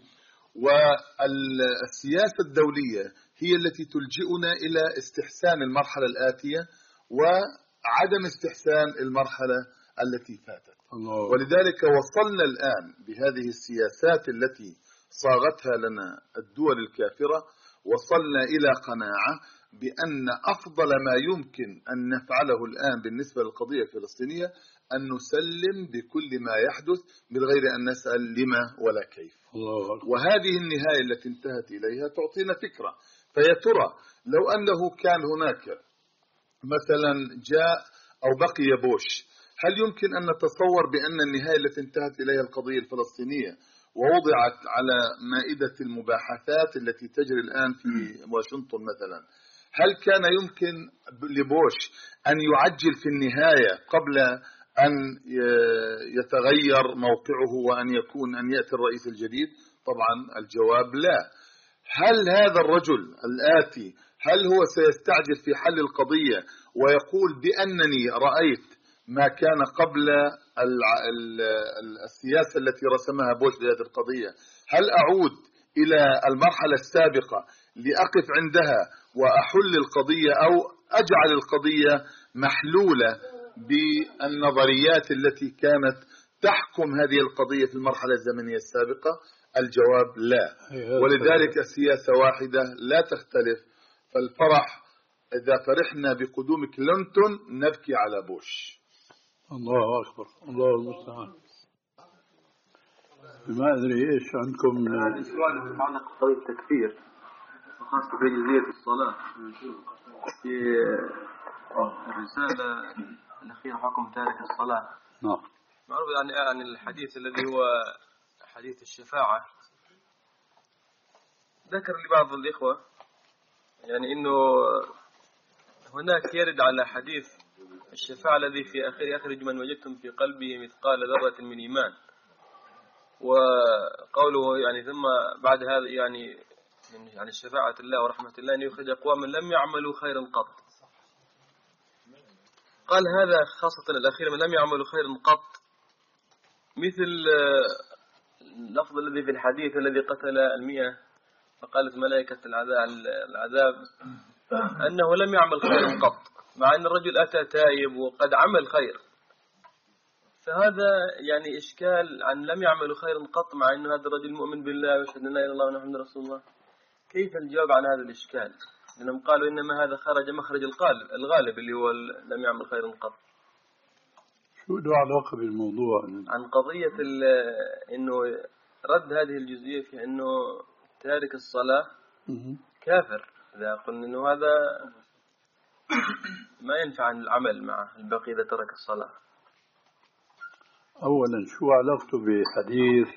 والسياسة الدولية هي التي تلجئنا إلى استحسان المرحلة الآتية وعدم استحسان المرحلة التي فاتت. الله. ولذلك وصلنا الآن بهذه السياسات التي صاغتها لنا الدول الكافرة، وصلنا إلى قناعة بأن أفضل ما يمكن أن نفعله الآن بالنسبة للقضية الفلسطينية أن نسلم بكل ما يحدث من غير أن نسأل لما ولا كيف. الله. وهذه النهاية التي انتهت إليها تعطينا فكرة. فيا ترى لو أنه كان هناك مثلا جاء أو بقي بوش، هل يمكن أن نتصور بأن النهاية التي انتهت إليها القضية الفلسطينية ووضعت على مائدة المباحثات التي تجري الآن في واشنطن مثلا، هل كان يمكن لبوش أن يعجل في النهاية قبل أن يتغير موقعه وأن يكون أن يأتي الرئيس الجديد؟ طبعا الجواب لا. هل هذا الرجل الآتي هل هو سيستعجل في حل القضية ويقول بأنني رأيت ما كان قبل السياسة التي رسمها بوش لهذه القضية، هل أعود إلى المرحلة السابقة لأقف عندها وأحل القضية أو أجعل القضية محلولة بالنظريات التي كانت تحكم هذه القضية في المرحلة الزمنية السابقة؟ الجواب لا. ولذلك السياسة واحدة لا تختلف. فالفرح إذا فرحنا بقدوم كلينتون نبكي على بوش. الله أكبر، الله المستعان. ما أدري إيش عندكم سؤال يتعلق بقضية التكفير وخاصة في جزئية الصلاة. في الرسالة الأخيرة حكم تارك الصلاة. نعم. معروف يعني عن الحديث الذي هو حديث الشفاعة، ذكر لبعض الإخوة يعني إنه هناك يرد على حديث الشفاعة الذي في آخر أخرج من وجدتم في قلبه مثقال ذرة من إيمان، وقوله يعني ثم بعد هذا يعني من يعني شفاعة الله ورحمة الله أن يخرج أقواما لم يعملوا خيرا قط. قال هذا خاصة الأخير من لم يعملوا خيرا قط، مثل اللفظ الذي في الحديث الذي قتل المئة فقالت ملائكة العذاب أنه لم يعمل خيرا قط، مع أن الرجل أتى تائب وقد عمل خير. فهذا يعني إشكال عن لم يعمل خيرا قط، مع أن هذا الرجل مؤمن بالله ويشهد أن لا إله إلا الله ونحن رسول الله. كيف الجواب عن هذا الإشكال؟ لأنهم قالوا إنما هذا خرج مخرج الغالب الغالب اللي هو لم يعمل خيرا قط. شو له علاقة بالموضوع؟ عن قضية إنه رد هذه الجزئية في إنه تارك الصلاة كافر. إذا قلنا إنه هذا ما ينفع عن العمل مع البقي إذا ترك الصلاة. أولا شو علاقته بحديث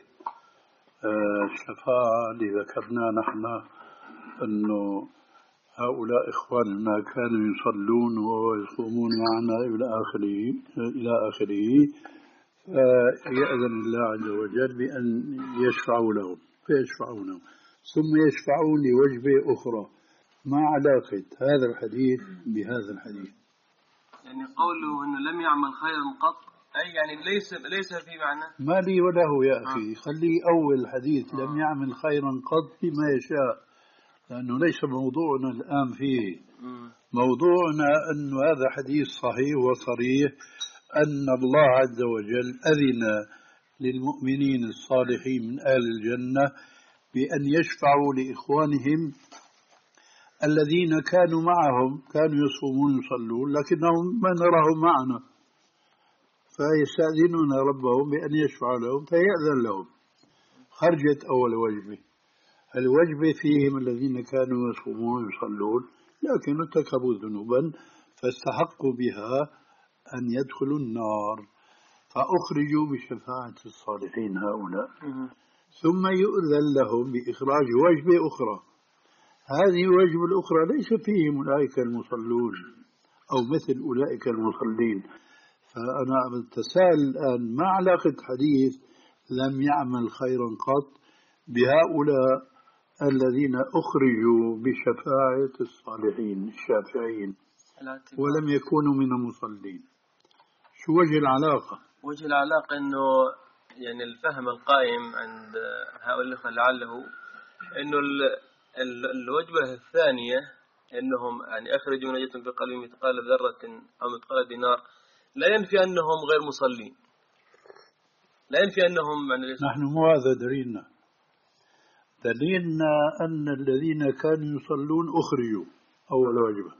الشفاعة اللي ذكرناه نحن أنه هؤلاء إخواننا كانوا يصلون ويصومون معنا إلى آخره إلى آخره فيأذن الله عز وجل بأن يشفعوا لهم فيشفعونهم ثم يشفعون لوجبة أخرى. ما علاقة هذا الحديث بهذا الحديث؟ يعني قوله أنه لم يعمل خيرا قط أي يعني ليس ليس في معنى ما لي وله يا أخي. خلي أول حديث لم يعمل خيرا قط بما يشاء، لأنه ليس موضوعنا الآن فيه. موضوعنا أن هذا حديث صحيح وصريح أن الله عز وجل أذن للمؤمنين الصالحين من أهل الجنة بأن يشفعوا لإخوانهم الذين كانوا معهم، كانوا يصومون يصلون لكنهم ما نراهم معنا، فيستأذنون ربهم بأن يشفع لهم فيأذن لهم. خرجت أول وجبة. الوجبة فيهم الذين كانوا يصومون يصلون لكن ارتكبوا ذنوبا فاستحقوا بها أن يدخلوا النار. فأخرجوا بشفاعة الصالحين هؤلاء، ثم يؤذن لهم بإخراج وجبة أخرى. هذه الوجبة الأخرى ليس فيهم أولئك المصلون أو مثل أولئك المصلين. فأنا أتساءل الآن ما علاقة حديث لم يعمل خيرا قط بهؤلاء الذين أخرجوا بشفاعة الصالحين الشافعين ولم يكونوا من المصلين؟ شو وجه العلاقة؟ وجه العلاقة أنه يعني الفهم القائم عند هؤلاء لعله أنه الوجبة الثانية أنهم يعني أخرجوا من أجلهم بقلب مثقال ذرة أو مثقال دينار لا ينفي أنهم غير مصلين، لا ينفي أنهم يعني نحن مو هذا دليلنا. دليلنا أن الذين كانوا يصلون أخرجوا أول وجبة.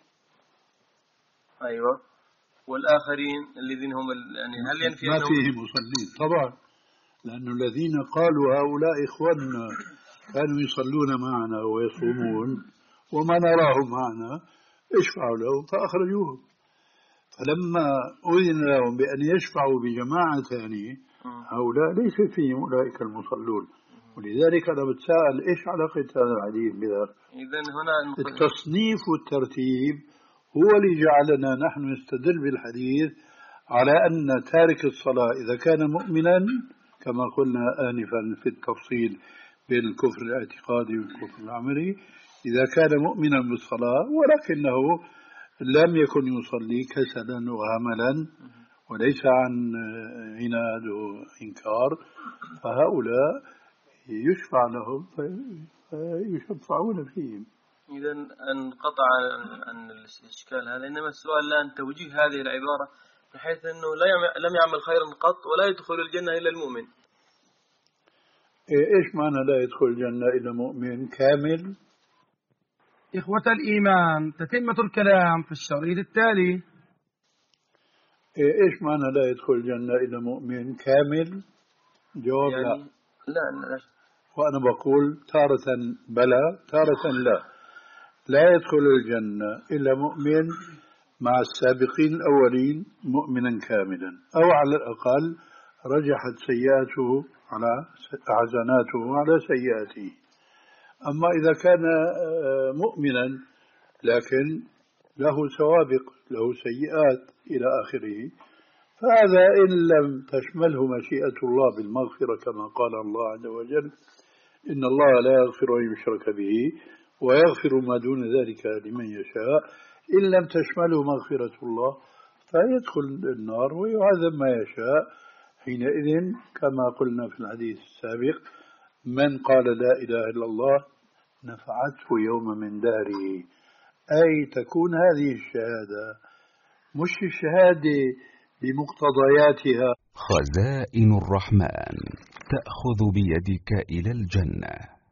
أيوة. والآخرين الذين هم يعني هل ينفي ما أنهم فيه مصلين؟ طبعا، لأن الذين قالوا هؤلاء إخواننا كانوا يصلون معنا ويصومون وما نراهم معنا اشفعوا لهم فأخرجوهم. فلما أذن لهم بأن يشفعوا بجماعة ثانية هؤلاء ليس فيهم أولئك المصلون. ولذلك أنا بتساءل إيش علاقة هذا الحديث بذلك؟ إذن هنا التصنيف والترتيب هو اللي جعلنا نحن نستدل بالحديث على أن تارك الصلاة إذا كان مؤمنا كما قلنا آنفا في التفصيل بين الكفر الاعتقادي والكفر العملي، إذا كان مؤمنا بالصلاة ولكنه لم يكن يصلي كسلا وهملا وليس عن عناد وإنكار، فهؤلاء يشفع لهم فيشفعون فيهم. إذا انقطع عن الإشكال هذا، إنما السؤال الآن توجيه هذه العبارة بحيث أنه لم يعمل خيرا قط ولا يدخل الجنة إلا المؤمن. إيش معنى لا يدخل الجنة إلا مؤمن كامل؟ إخوة الإيمان، تتمة الكلام في الشريط التالي. إيش معنى لا يدخل الجنة إلا مؤمن كامل؟ جواب يعني لا. لا لا. وأنا بقول تارة بلى تارة لا. لا يدخل الجنة إلا مؤمن مع السابقين الأولين مؤمنا كاملا، أو على الأقل رجحت سيئاته على حسناته على سيئاته. أما إذا كان مؤمنا لكن له سوابق له سيئات إلى آخره، فهذا إن لم تشمله مشيئة الله بالمغفرة كما قال الله عز وجل إن الله لا يغفر أن يشرك به ويغفر ما دون ذلك لمن يشاء، إن لم تشمله مغفرة الله فيدخل النار ويعذب ما يشاء. حينئذ كما قلنا في الحديث السابق من قال لا إله إلا الله نفعته يوم من داره، أي تكون هذه الشهادة مش الشهادة بمقتضياتها. خزائن الرحمن تأخذ بيدك إلى الجنة.